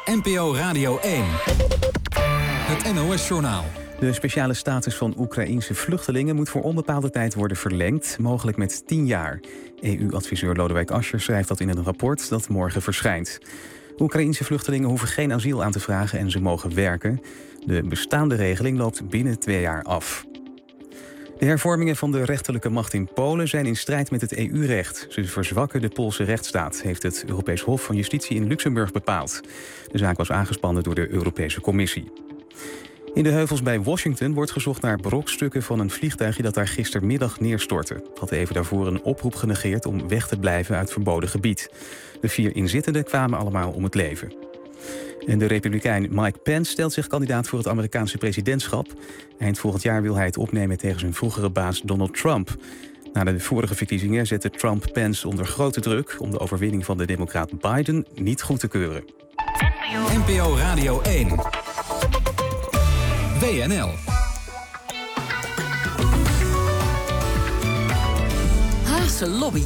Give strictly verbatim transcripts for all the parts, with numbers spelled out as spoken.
N P O Radio één. Het N O S-journaal. De speciale status van Oekraïense vluchtelingen moet voor onbepaalde tijd worden verlengd, mogelijk met tien jaar. E U-adviseur Lodewijk Asscher schrijft dat in een rapport dat morgen verschijnt. Oekraïense vluchtelingen hoeven geen asiel aan te vragen en ze mogen werken. De bestaande regeling loopt binnen twee jaar af. De hervormingen van de rechterlijke macht in Polen zijn in strijd met het E U-recht. Ze verzwakken de Poolse rechtsstaat, heeft het Europees Hof van Justitie in Luxemburg bepaald. De zaak was aangespannen door de Europese Commissie. In de heuvels bij Washington wordt gezocht naar brokstukken van een vliegtuigje dat daar gistermiddag neerstortte. Had even daarvoor een oproep genegeerd om weg te blijven uit verboden gebied. De vier inzittenden kwamen allemaal om het leven. En de republikein Mike Pence stelt zich kandidaat voor het Amerikaanse presidentschap. Eind volgend jaar wil hij het opnemen tegen zijn vroegere baas Donald Trump. Na de vorige verkiezingen zette Trump Pence onder grote druk om de overwinning van de democraat Biden niet goed te keuren. N P O Radio één. W N L. Haagse Lobby.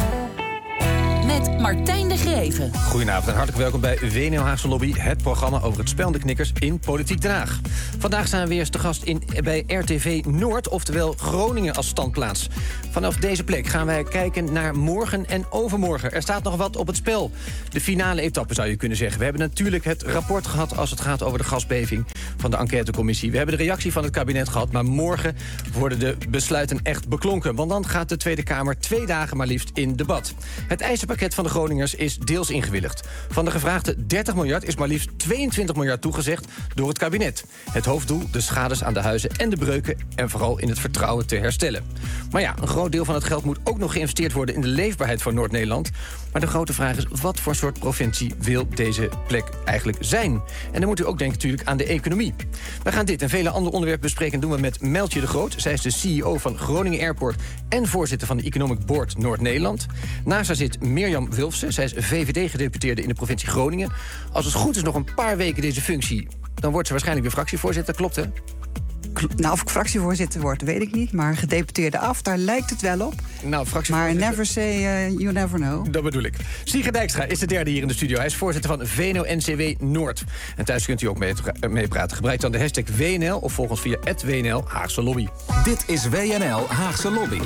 Met Martijn de Greven. Goedenavond en hartelijk welkom bij W N L Haagse Lobby, het programma over het spel en de knikkers in Politiek Den Haag. Vandaag zijn we weer eens te gast in, bij R T V Noord, oftewel Groningen als standplaats. Vanaf deze plek gaan wij kijken naar morgen en overmorgen. Er staat nog wat op het spel. De finale etappe zou je kunnen zeggen. We hebben natuurlijk het rapport gehad als het gaat over de gasbeving van de enquêtecommissie. We hebben de reactie van het kabinet gehad, maar morgen worden de besluiten echt beklonken. Want dan gaat de Tweede Kamer twee dagen maar liefst in debat. Het eisenpakket van de Groningers is deels ingewilligd. Van de gevraagde dertig miljard is maar liefst tweeëntwintig miljard toegezegd door het kabinet. Het hoofddoel, de schades aan de huizen en de breuken en vooral in het vertrouwen te herstellen. Maar ja, een groot deel van het geld moet ook nog geïnvesteerd worden in de leefbaarheid van Noord-Nederland. Maar de grote vraag is, wat voor soort provincie wil deze plek eigenlijk zijn? En dan moet u ook denken natuurlijk aan de economie. We gaan dit en vele andere onderwerpen bespreken. Doen we met Meltje de Groot. Zij is de C E O van Groningen Airport en voorzitter van de Economic Board Noord-Nederland. Naast haar zit Mirjam Wilfsen. Zij is V V D-gedeputeerde in de provincie Groningen. Als het goed is nog een paar weken deze functie, dan wordt ze waarschijnlijk weer fractievoorzitter. Klopt, hè? Nou, of ik fractievoorzitter word, weet ik niet. Maar gedeputeerde af, daar lijkt het wel op. Nou, fractievoorzitter... Maar never say, uh, you never know. Dat bedoel ik. Sigrid Dijkstra is de derde hier in de studio. Hij is voorzitter van V N O N C W Noord. En thuis kunt u ook meepraten. Mee Gebruik dan de hashtag W N L of volg ons via at W N L Haagse Lobby. Dit is W N L Haagse Lobby.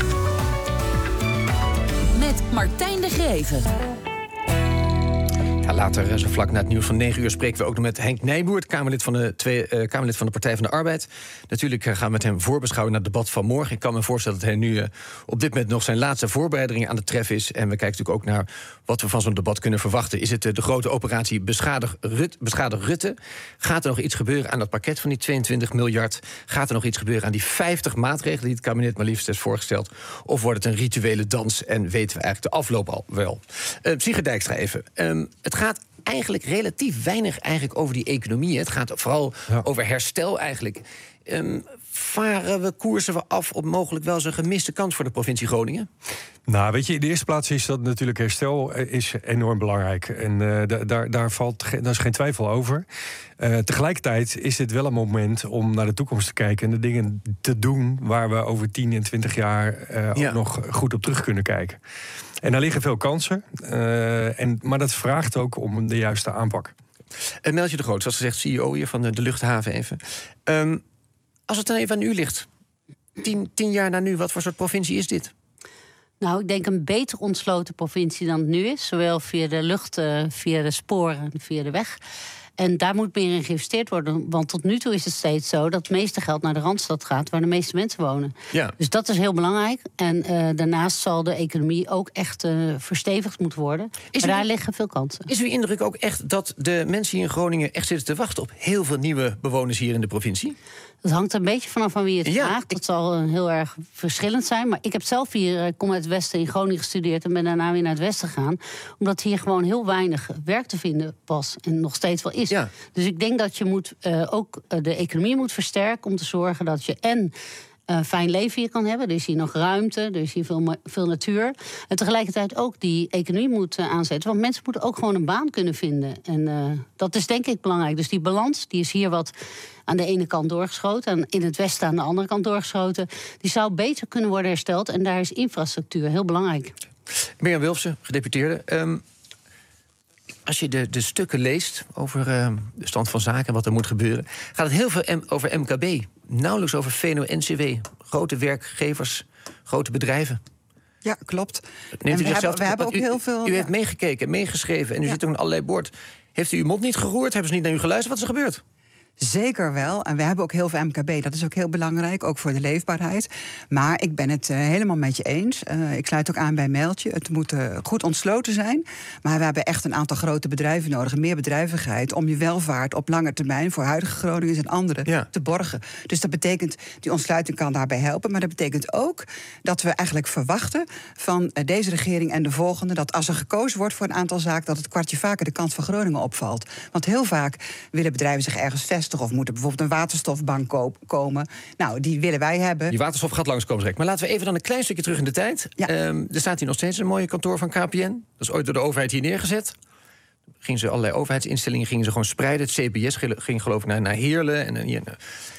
Met Martijn de Greven. Ja, later, zo vlak na het nieuws van negen uur, spreken we ook nog met Henk Nijboer, Kamerlid van de, twee, uh, Kamerlid van de Partij van de Arbeid. Natuurlijk uh, gaan we met hem voorbeschouwen naar het debat van morgen. Ik kan me voorstellen dat hij nu uh, op dit moment nog zijn laatste voorbereidingen aan het treffen is. En we kijken natuurlijk ook naar wat we van zo'n debat kunnen verwachten. Is het uh, de grote operatie Beschadig, Rut, Beschadig Rutte? Gaat er nog iets gebeuren aan dat pakket van die tweeëntwintig miljard? Gaat er nog iets gebeuren aan die vijftig maatregelen die het kabinet maar liefst heeft voorgesteld? Of wordt het een rituele dans en weten we eigenlijk de afloop al wel? Uh, Sigrid Dijkstra even. Um, het Het gaat eigenlijk relatief weinig eigenlijk over die economie. Het gaat vooral ja. over herstel eigenlijk. Um, varen we, koersen we af op mogelijk wel eens een gemiste kans voor de provincie Groningen? Nou, weet je, in de eerste plaats is dat natuurlijk herstel is enorm belangrijk. En uh, da- daar, daar, valt, daar is geen twijfel over. Uh, tegelijkertijd is dit wel een moment om naar de toekomst te kijken en de dingen te doen waar we over tien en twintig jaar uh, ja. ook nog goed op terug kunnen kijken. En daar liggen veel kansen. Uh, en, maar dat vraagt ook om de juiste aanpak. En Meltje de Groot, zoals gezegd, C E O hier van de, de luchthaven even. Um, als het dan even aan u ligt, tien, tien jaar na nu, wat voor soort provincie is dit? Nou, ik denk een beter ontsloten provincie dan het nu is. Zowel via de lucht, uh, via de sporen, via de weg. En daar moet meer in geïnvesteerd worden. Want tot nu toe is het steeds zo dat het meeste geld naar de Randstad gaat, waar de meeste mensen wonen. Ja. Dus dat is heel belangrijk. En uh, daarnaast zal de economie ook echt uh, verstevigd moeten worden. Is maar u, daar liggen veel kansen. Is uw indruk ook echt dat de mensen hier in Groningen echt zitten te wachten op heel veel nieuwe bewoners hier in de provincie? Dat hangt er een beetje vanaf van wie het ja, vraagt. Dat ik... zal uh, heel erg verschillend zijn. Maar ik heb zelf hier, ik kom uit het Westen, in Groningen gestudeerd en ben daarna weer naar het Westen gegaan. Omdat hier gewoon heel weinig werk te vinden was en nog steeds wel is. Ja. Dus ik denk dat je moet, uh, ook uh, de economie moet versterken om te zorgen dat je en Uh, fijn leven hier kan hebben. Er is hier nog ruimte, er is hier veel, veel natuur. En tegelijkertijd ook die economie moet uh, aanzetten. Want mensen moeten ook gewoon een baan kunnen vinden. En uh, dat is denk ik belangrijk. Dus die balans, die is hier wat aan de ene kant doorgeschoten en in het westen aan de andere kant doorgeschoten. Die zou beter kunnen worden hersteld. En daar is infrastructuur heel belangrijk. Mirjam Wilfsen, gedeputeerde. Um, als je de, de stukken leest over uh, de stand van zaken... wat er moet gebeuren, gaat het heel veel m- over M K B. Nauwelijks over V N O-N C W. Grote werkgevers, grote bedrijven. Ja, klopt. Neemt u we zichzelf, hebben, we hebben ook u, heel veel... U ja. heeft meegekeken, meegeschreven en u ja. zit ook in allerlei bord. Heeft u uw mond niet geroerd? Hebben ze niet naar u geluisterd? Wat is er gebeurd? Zeker wel. En we hebben ook heel veel M K B. Dat is ook heel belangrijk, ook voor de leefbaarheid. Maar ik ben het uh, helemaal met je eens. Uh, ik sluit ook aan bij een mailtje. Het moet uh, goed ontsloten zijn. Maar we hebben echt een aantal grote bedrijven nodig. Meer bedrijvigheid om je welvaart op lange termijn... voor huidige Groningers en anderen ja. te borgen. Dus dat betekent, die ontsluiting kan daarbij helpen. Maar dat betekent ook dat we eigenlijk verwachten... van uh, deze regering en de volgende... dat als er gekozen wordt voor een aantal zaken... dat het kwartje vaker de kant van Groningen opvalt. Want heel vaak willen bedrijven zich ergens vestigen... of moet er bijvoorbeeld een waterstofbank koop, komen. Nou, die willen wij hebben. Die waterstof gaat langskomen direct. Maar laten we even dan een klein stukje terug in de tijd. Ja. Um, er staat hier nog steeds een mooie kantoor van K P N. Dat is ooit door de overheid hier neergezet. Gingen ze allerlei overheidsinstellingen gingen ze gewoon spreiden. Het C P S ging geloof ik naar, naar Heerlen. En, en,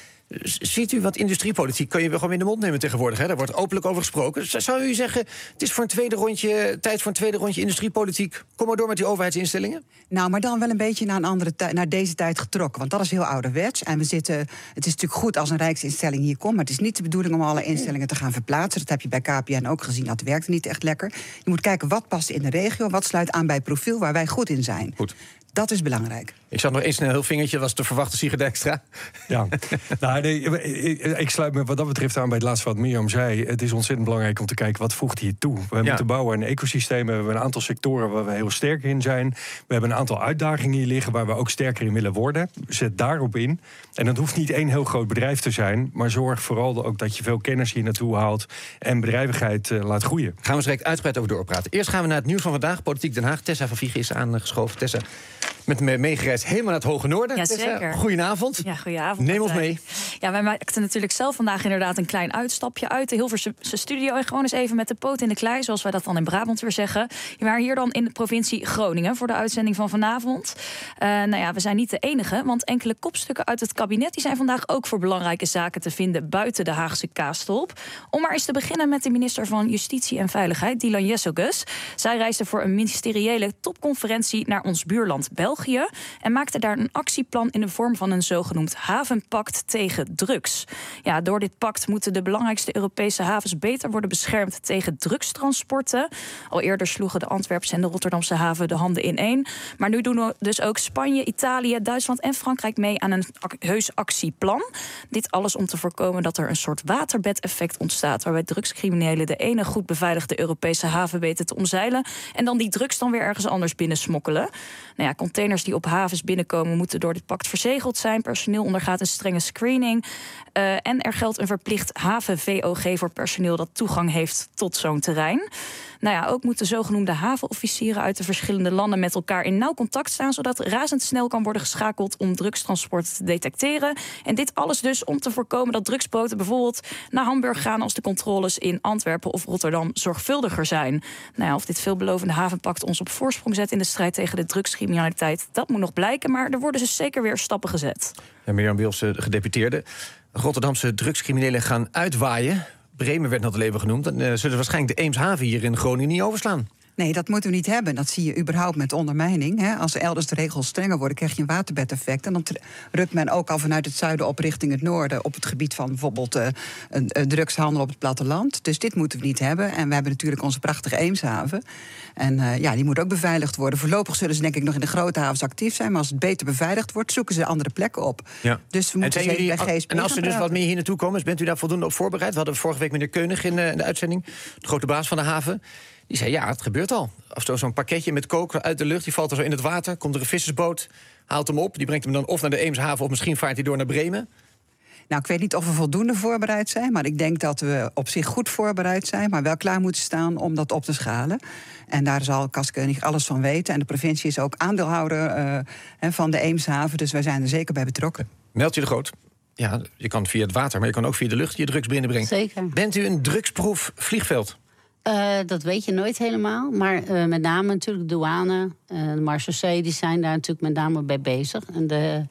ziet u wat industriepolitiek kan je wel gewoon in de mond nemen tegenwoordig? Hè? Daar wordt openlijk over gesproken. Zou u zeggen, het is voor een tweede rondje, tijd voor een tweede rondje industriepolitiek? Kom maar door met die overheidsinstellingen. Nou, maar dan wel een beetje naar, een andere tij- naar deze tijd getrokken. Want dat is heel ouderwets. En we zitten, het is natuurlijk goed als een rijksinstelling hier komt... maar het is niet de bedoeling om alle instellingen te gaan verplaatsen. Dat heb je bij K P N ook gezien, dat werkt niet echt lekker. Je moet kijken wat past in de regio, wat sluit aan bij het profiel waar wij goed in zijn. Goed. Dat is belangrijk. Ik zag nog eens een heel vingertje, was te verwachten Sigrid Dijkstra. Ja, nou, nee, ik, ik sluit me wat dat betreft aan bij het laatste wat Mirjam zei. Het is ontzettend belangrijk om te kijken wat voegt hier toe. We ja. moeten bouwen aan een ecosysteem. We hebben een aantal sectoren waar we heel sterk in zijn. We hebben een aantal uitdagingen hier liggen waar we ook sterker in willen worden. Zet daarop in. En dat hoeft niet één heel groot bedrijf te zijn, maar zorg vooral ook dat je veel kennis hier naartoe haalt en bedrijvigheid uh, laat groeien. Gaan we direct uitgebreid over doorpraten. Eerst gaan we naar het nieuws van vandaag. Politiek Den Haag. Tessa van Viegen is aangeschoven. Tessa, met me meegereisd helemaal naar het Hoge Noorden. Ja, Tessa, zeker. Goedenavond. Ja, goedenavond. Neem ons mee. Ja, wij maakten natuurlijk zelf vandaag inderdaad een klein uitstapje uit de Hilversumse studio. En gewoon eens even met de poot in de klei, zoals wij dat dan in Brabant weer zeggen. We waren hier dan in de provincie Groningen voor de uitzending van vanavond. Uh, nou ja, we zijn niet de enige, want enkele kopstukken uit het kabinet die zijn vandaag ook voor belangrijke zaken te vinden buiten de Haagse kaastop. Om maar eens te beginnen met de minister van Justitie en Veiligheid, Dylan Jesselgus. Zij reisde voor een ministeriële topconferentie naar ons buurland België en maakte daar een actieplan in de vorm van een zogenoemd havenpact tegen drugs. Ja, door dit pact moeten de belangrijkste Europese havens beter worden beschermd tegen drugstransporten. Al eerder sloegen de Antwerpse en de Rotterdamse haven de handen ineen. Maar nu doen dus ook Spanje, Italië, Duitsland en Frankrijk mee aan een heus actieplan. Dit alles om te voorkomen dat er een soort waterbedeffect ontstaat, waarbij drugscriminelen de ene goed beveiligde Europese haven weten te omzeilen en dan die drugs dan weer ergens anders binnensmokkelen. Nou ja, containers die op havens binnenkomen moeten door dit pact verzegeld zijn. Personeel ondergaat een strenge screening. Uh, en er geldt een verplicht haven-V O G voor personeel dat toegang heeft tot zo'n terrein. Nou ja, ook moeten zogenoemde havenofficieren uit de verschillende landen met elkaar in nauw contact staan, zodat razendsnel kan worden geschakeld om drugstransport te detecteren. En dit alles dus om te voorkomen dat drugsboten bijvoorbeeld naar Hamburg gaan als de controles in Antwerpen of Rotterdam zorgvuldiger zijn. Nou ja, of dit veelbelovende havenpact ons op voorsprong zet in de strijd tegen de drugscriminaliteit, dat moet nog blijken, maar er worden dus zeker weer stappen gezet. Ja, Mirjam Wils, de gedeputeerde. Rotterdamse drugscriminelen gaan uitwaaien. Bremen werd net al even genoemd. Dan uh, zullen ze waarschijnlijk de Eemshaven hier in Groningen niet overslaan. Nee, dat moeten we niet hebben. Dat zie je überhaupt met ondermijning. Hè. Als elders de regels strenger worden, krijg je een waterbedeffect. En dan rukt men ook al vanuit het zuiden op richting het noorden op het gebied van bijvoorbeeld uh, een, een drugshandel op het platteland. Dus dit moeten we niet hebben. En we hebben natuurlijk onze prachtige Eemshaven. En uh, ja, die moet ook beveiligd worden. Voorlopig zullen ze denk ik nog in de grote havens actief zijn. Maar als het beter beveiligd wordt, zoeken ze andere plekken op. Ja. Dus we moeten en, jullie, bij G S P en als er dus praten. wat meer hier naartoe komen, bent u daar voldoende op voorbereid? We hadden vorige week meneer Keunig in uh, de uitzending, de grote baas van de haven. Die zei, ja, het gebeurt al. Of zo, zo'n pakketje met kook uit de lucht, die valt er zo in het water. Komt er een vissersboot, haalt hem op. Die brengt hem dan of naar de Eemshaven of misschien vaart hij door naar Bremen. Nou, ik weet niet of we voldoende voorbereid zijn, maar ik denk dat we op zich goed voorbereid zijn, maar wel klaar moeten staan om dat op te schalen. En daar zal Kaskeunig alles van weten. En de provincie is ook aandeelhouder uh, van de Eemshaven, dus wij zijn er zeker bij betrokken. Meld je de Groot. Ja, je kan via het water, maar je kan ook via de lucht je drugs binnenbrengen. Zeker. Bent u een drugsproef vliegveld? Uh, dat weet je nooit helemaal. Maar uh, met name natuurlijk de douane, uh, de marechaussee, die zijn daar natuurlijk met name bij bezig. En de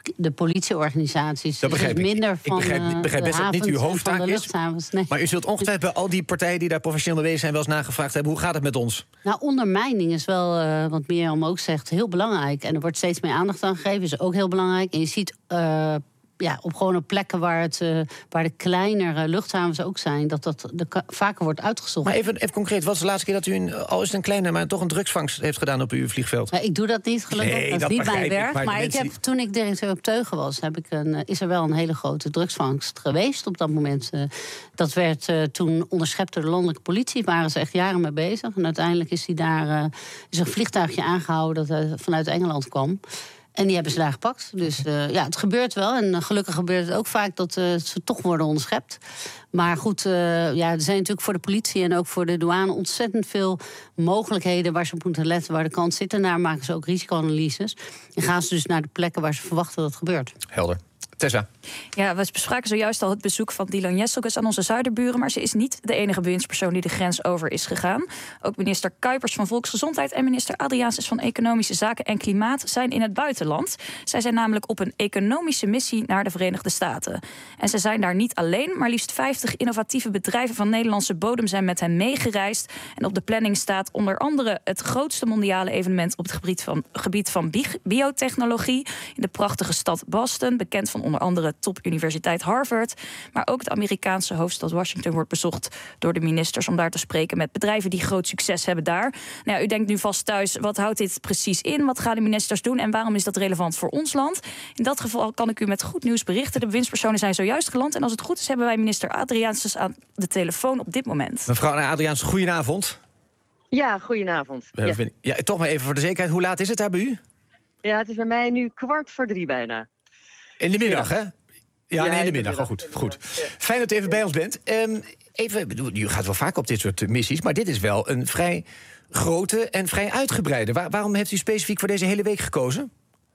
de politieorganisaties. Dat begrijp dus ik. minder Ik van begrijp, uh, begrijp best dat het niet uw hoofdtaak is. Nee. Maar u zult ongetwijfeld bij al die partijen die daar professioneel mee bezig zijn wel eens nagevraagd hebben: hoe gaat het met ons? Nou, ondermijning is wel, uh, wat Mirjam ook zegt, heel belangrijk. En er wordt steeds meer aandacht aan gegeven, is ook heel belangrijk. En je ziet uh, ja, op gewone plekken waar, het, uh, waar de kleinere luchthavens ook zijn, dat dat de, vaker wordt uitgezocht. Maar even, even concreet, wat is de laatste keer dat u, een, al is het een kleine, maar toch een drugsvangst heeft gedaan op uw vliegveld? Ja, ik doe dat niet, gelukkig. Nee, dat is dat niet mijn begrijp ik, werk. maar Maar, de ik heb, mensen toen ik directeur op Teugen was, heb ik een, is er wel een hele grote drugsvangst geweest op dat moment. Uh, dat werd uh, toen onderschept door de landelijke politie. Daar waren ze echt jaren mee bezig. En uiteindelijk is, die daar, uh, is een vliegtuigje aangehouden dat uh, vanuit Engeland kwam. En die hebben ze daar gepakt. Dus uh, ja, het gebeurt wel. En uh, gelukkig gebeurt het ook vaak dat uh, ze toch worden onderschept. Maar goed, uh, ja, er zijn natuurlijk voor de politie en ook voor de douane ontzettend veel mogelijkheden waar ze op moeten letten, waar de kans zit. En daar maken ze ook risicoanalyses. En gaan ze dus naar de plekken waar ze verwachten dat het gebeurt. Helder. Tessa. Ja, we bespraken zojuist al het bezoek van Dylan Jesselgus aan onze zuiderburen, maar ze is niet de enige bewindspersoon die de grens over is gegaan. Ook minister Kuipers van Volksgezondheid en minister Adriaansens van Economische Zaken en Klimaat zijn in het buitenland. Zij zijn namelijk op een economische missie naar de Verenigde Staten. En ze zijn daar niet alleen, maar liefst vijftig innovatieve bedrijven van Nederlandse bodem zijn met hen meegereisd. En op de planning staat onder andere het grootste mondiale evenement op het gebied van, gebied van bi- biotechnologie in de prachtige stad Boston, bekend van onder andere topuniversiteit Harvard. Maar ook de Amerikaanse hoofdstad Washington wordt bezocht door de ministers om daar te spreken met bedrijven die groot succes hebben daar. Nou ja, u denkt nu vast thuis, wat houdt dit precies in? Wat gaan de ministers doen en waarom is dat relevant voor ons land? In dat geval kan ik u met goed nieuws berichten. De bewindspersonen zijn zojuist geland en als het goed is hebben wij minister Adriaansens aan de telefoon op dit moment. Mevrouw Adriaans, goedenavond. Ja, goedenavond. Ja. Ja, ja, toch maar even voor de zekerheid, hoe laat is het daar bij u? Ja, het is bij mij nu kwart voor drie bijna. In de middag, hè? Ja, Ja, nee, in de in de middag. Oh, middag. goed, goed. Fijn dat u even bij ons bent. Um, even, bedoel, u gaat wel vaak op dit soort missies, maar dit is wel een vrij grote en vrij uitgebreide. Waar, waarom heeft u specifiek voor deze hele week gekozen?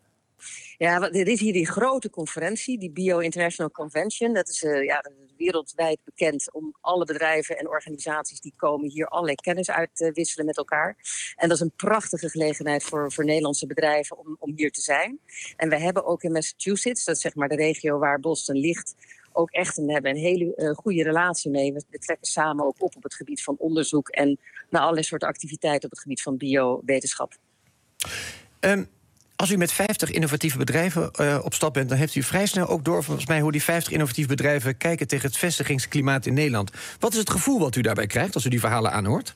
Ja, want er is hier die grote conferentie, die Bio International Convention. Dat is uh, ja, wereldwijd bekend om alle bedrijven en organisaties die komen hier allerlei kennis uitwisselen met elkaar. En dat is een prachtige gelegenheid voor, voor Nederlandse bedrijven om, om hier te zijn. En we hebben ook in Massachusetts, dat is zeg maar de regio waar Boston ligt, ook echt een, hebben een hele uh, goede relatie mee. We, we trekken samen ook op op het gebied van onderzoek en naar allerlei soorten activiteiten op het gebied van biowetenschap. Um, Als u met vijftig innovatieve bedrijven uh, op stap bent, dan heeft u vrij snel ook door volgens mij hoe die vijftig innovatieve bedrijven kijken tegen het vestigingsklimaat in Nederland. Wat is het gevoel wat u daarbij krijgt als u die verhalen aanhoort?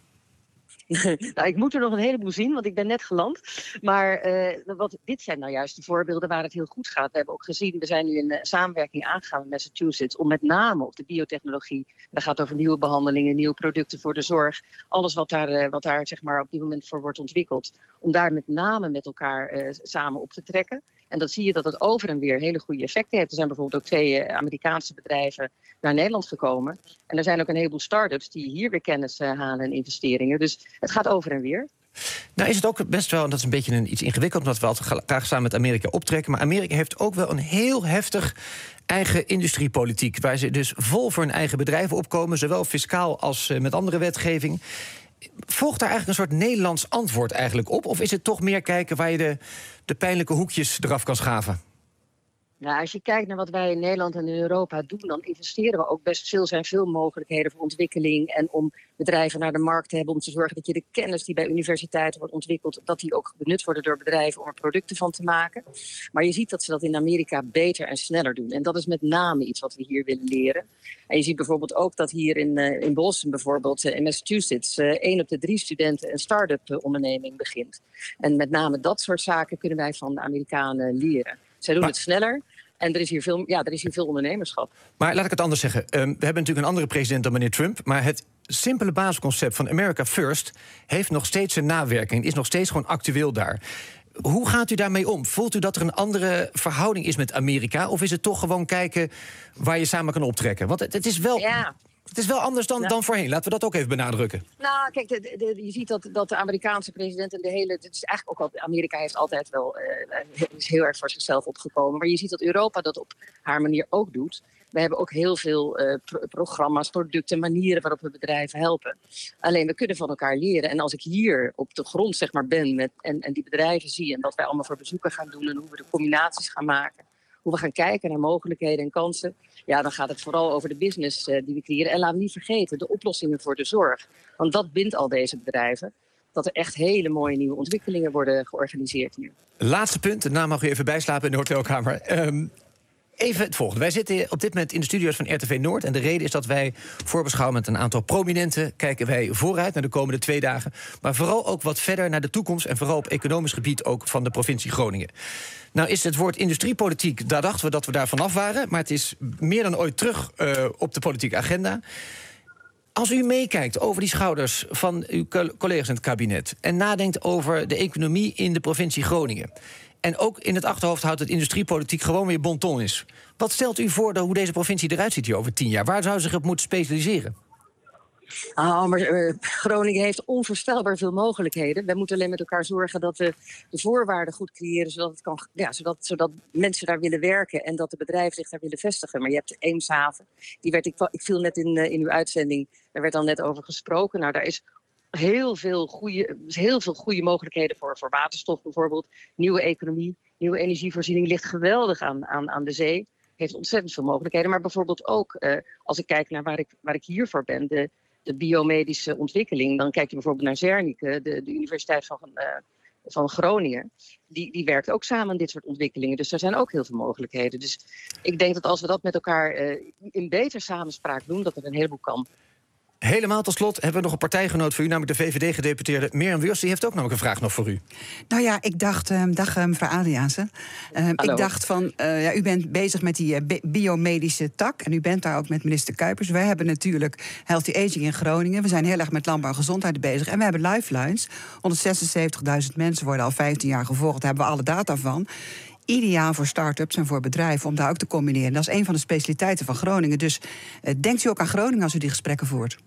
Nou, ik moet er nog een heleboel zien, want ik ben net geland. Maar uh, wat, dit zijn nou juist de voorbeelden waar het heel goed gaat. We hebben ook gezien, we zijn nu in uh, samenwerking aangegaan met Massachusetts om met name op de biotechnologie, dat gaat over nieuwe behandelingen, nieuwe producten voor de zorg, alles wat daar, uh, wat daar zeg maar, op dit moment voor wordt ontwikkeld, om daar met name met elkaar uh, samen op te trekken. En dan zie je dat het over en weer hele goede effecten heeft. Er zijn bijvoorbeeld ook twee uh, Amerikaanse bedrijven naar Nederland gekomen. En er zijn ook een heleboel start-ups die hier weer kennis uh, halen en investeringen. Dus het gaat over en weer. Nou is het ook best wel, en dat is een beetje een, iets ingewikkeld, omdat we altijd graag samen met Amerika optrekken. Maar Amerika heeft ook wel een heel heftig eigen industriepolitiek, waar ze dus vol voor hun eigen bedrijven opkomen, zowel fiscaal als uh, met andere wetgeving. Volgt daar eigenlijk een soort Nederlands antwoord eigenlijk op? Of is het toch meer kijken waar je de, de pijnlijke hoekjes eraf kan schaven? Nou, als je kijkt naar wat wij in Nederland en in Europa doen, dan investeren we ook best veel. Er zijn veel mogelijkheden voor ontwikkeling en om bedrijven naar de markt te hebben, om te zorgen dat je de kennis die bij universiteiten wordt ontwikkeld, dat die ook benut worden door bedrijven om er producten van te maken. Maar je ziet dat ze dat in Amerika beter en sneller doen. En dat is met name iets wat we hier willen leren. En je ziet bijvoorbeeld ook dat hier in, uh, in Boston bijvoorbeeld, uh, in Massachusetts, uh, één op de drie studenten een start-up uh, onderneming begint. En met name dat soort zaken kunnen wij van de Amerikanen leren. Zij doen maar, het sneller en er is, hier veel, ja, er is hier veel ondernemerschap. Maar laat ik het anders zeggen. Um, we hebben natuurlijk een andere president dan meneer Trump, maar het simpele basisconcept van America First heeft nog steeds een nawerking, is nog steeds gewoon actueel daar. Hoe gaat u daarmee om? Voelt u dat er een andere verhouding is met Amerika? Of is het toch gewoon kijken waar je samen kan optrekken? Want het, het is wel... Ja. Het is wel anders dan, ja. dan voorheen. Laten we dat ook even benadrukken. Nou, kijk, de, de, je ziet dat, dat de Amerikaanse president en de hele... Het is eigenlijk ook al, Amerika heeft altijd wel uh, is heel erg voor zichzelf opgekomen. Maar je ziet dat Europa dat op haar manier ook doet. We hebben ook heel veel uh, pro- programma's, producten, manieren waarop we bedrijven helpen. Alleen, we kunnen van elkaar leren. En als ik hier op de grond zeg maar, ben met, en, en die bedrijven zie en wat wij allemaal voor bezoeken gaan doen en hoe we de combinaties gaan maken, hoe we gaan kijken naar mogelijkheden en kansen, ja, dan gaat het vooral over de business uh, die we creëren. En laten we niet vergeten, de oplossingen voor de zorg. Want dat bindt al deze bedrijven. Dat er echt hele mooie nieuwe ontwikkelingen worden georganiseerd hier. Laatste punt, daarna mag u even bijslapen in de hotelkamer. Um, even het volgende. Wij zitten op dit moment in de studio's van R T V Noord. En de reden is dat wij voorbeschouwen met een aantal prominenten. Kijken wij vooruit naar de komende twee dagen. Maar vooral ook wat verder naar de toekomst. En vooral op economisch gebied ook van de provincie Groningen. Nou is het woord industriepolitiek, daar dachten we dat we daar vanaf waren. Maar het is meer dan ooit terug uh, op de politieke agenda. Als u meekijkt over die schouders van uw collega's in het kabinet en nadenkt over de economie in de provincie Groningen en ook in het achterhoofd houdt dat industriepolitiek gewoon weer bon ton is, wat stelt u voor hoe deze provincie eruit ziet hier over tien jaar? Waar zou ze zich op moeten specialiseren? Oh, maar uh, Groningen heeft onvoorstelbaar veel mogelijkheden. We moeten alleen met elkaar zorgen dat we de voorwaarden goed creëren, zodat, het kan, ja, zodat, zodat mensen daar willen werken en dat de bedrijven zich daar willen vestigen. Maar je hebt de Eemshaven. Die werd, ik, ik viel net in, uh, in uw uitzending, daar werd al net over gesproken. Nou, daar is heel veel goede, heel veel goede mogelijkheden voor, voor waterstof bijvoorbeeld. Nieuwe economie, nieuwe energievoorziening ligt geweldig aan, aan, aan de zee. Heeft ontzettend veel mogelijkheden. Maar bijvoorbeeld ook, uh, als ik kijk naar waar ik, waar ik hiervoor ben, de de biomedische ontwikkeling, dan kijk je bijvoorbeeld naar Zernike, de, de Universiteit van, uh, van Groningen. Die, die werkt ook samen aan dit soort ontwikkelingen. Dus er zijn ook heel veel mogelijkheden. Dus ik denk dat als we dat met elkaar uh, in beter samenspraak doen, dat er een heleboel kan. Helemaal tot slot hebben we nog een partijgenoot voor u, namelijk de V V D-gedeputeerde Mirjam Wüst. Die heeft ook namelijk een vraag nog voor u. Nou ja, ik dacht, um, dag um, mevrouw Adriaanse. Um, ik dacht van, uh, ja, u bent bezig met die uh, biomedische tak en u bent daar ook met minister Kuipers. Wij hebben natuurlijk Healthy Aging in Groningen. We zijn heel erg met landbouw en gezondheid bezig. En we hebben lifelines. honderdzesenzeventigduizend mensen worden al vijftien jaar gevolgd. Daar hebben we alle data van. Ideaal voor start-ups en voor bedrijven om daar ook te combineren. Dat is een van de specialiteiten van Groningen. Dus uh, denkt u ook aan Groningen als u die gesprekken voert?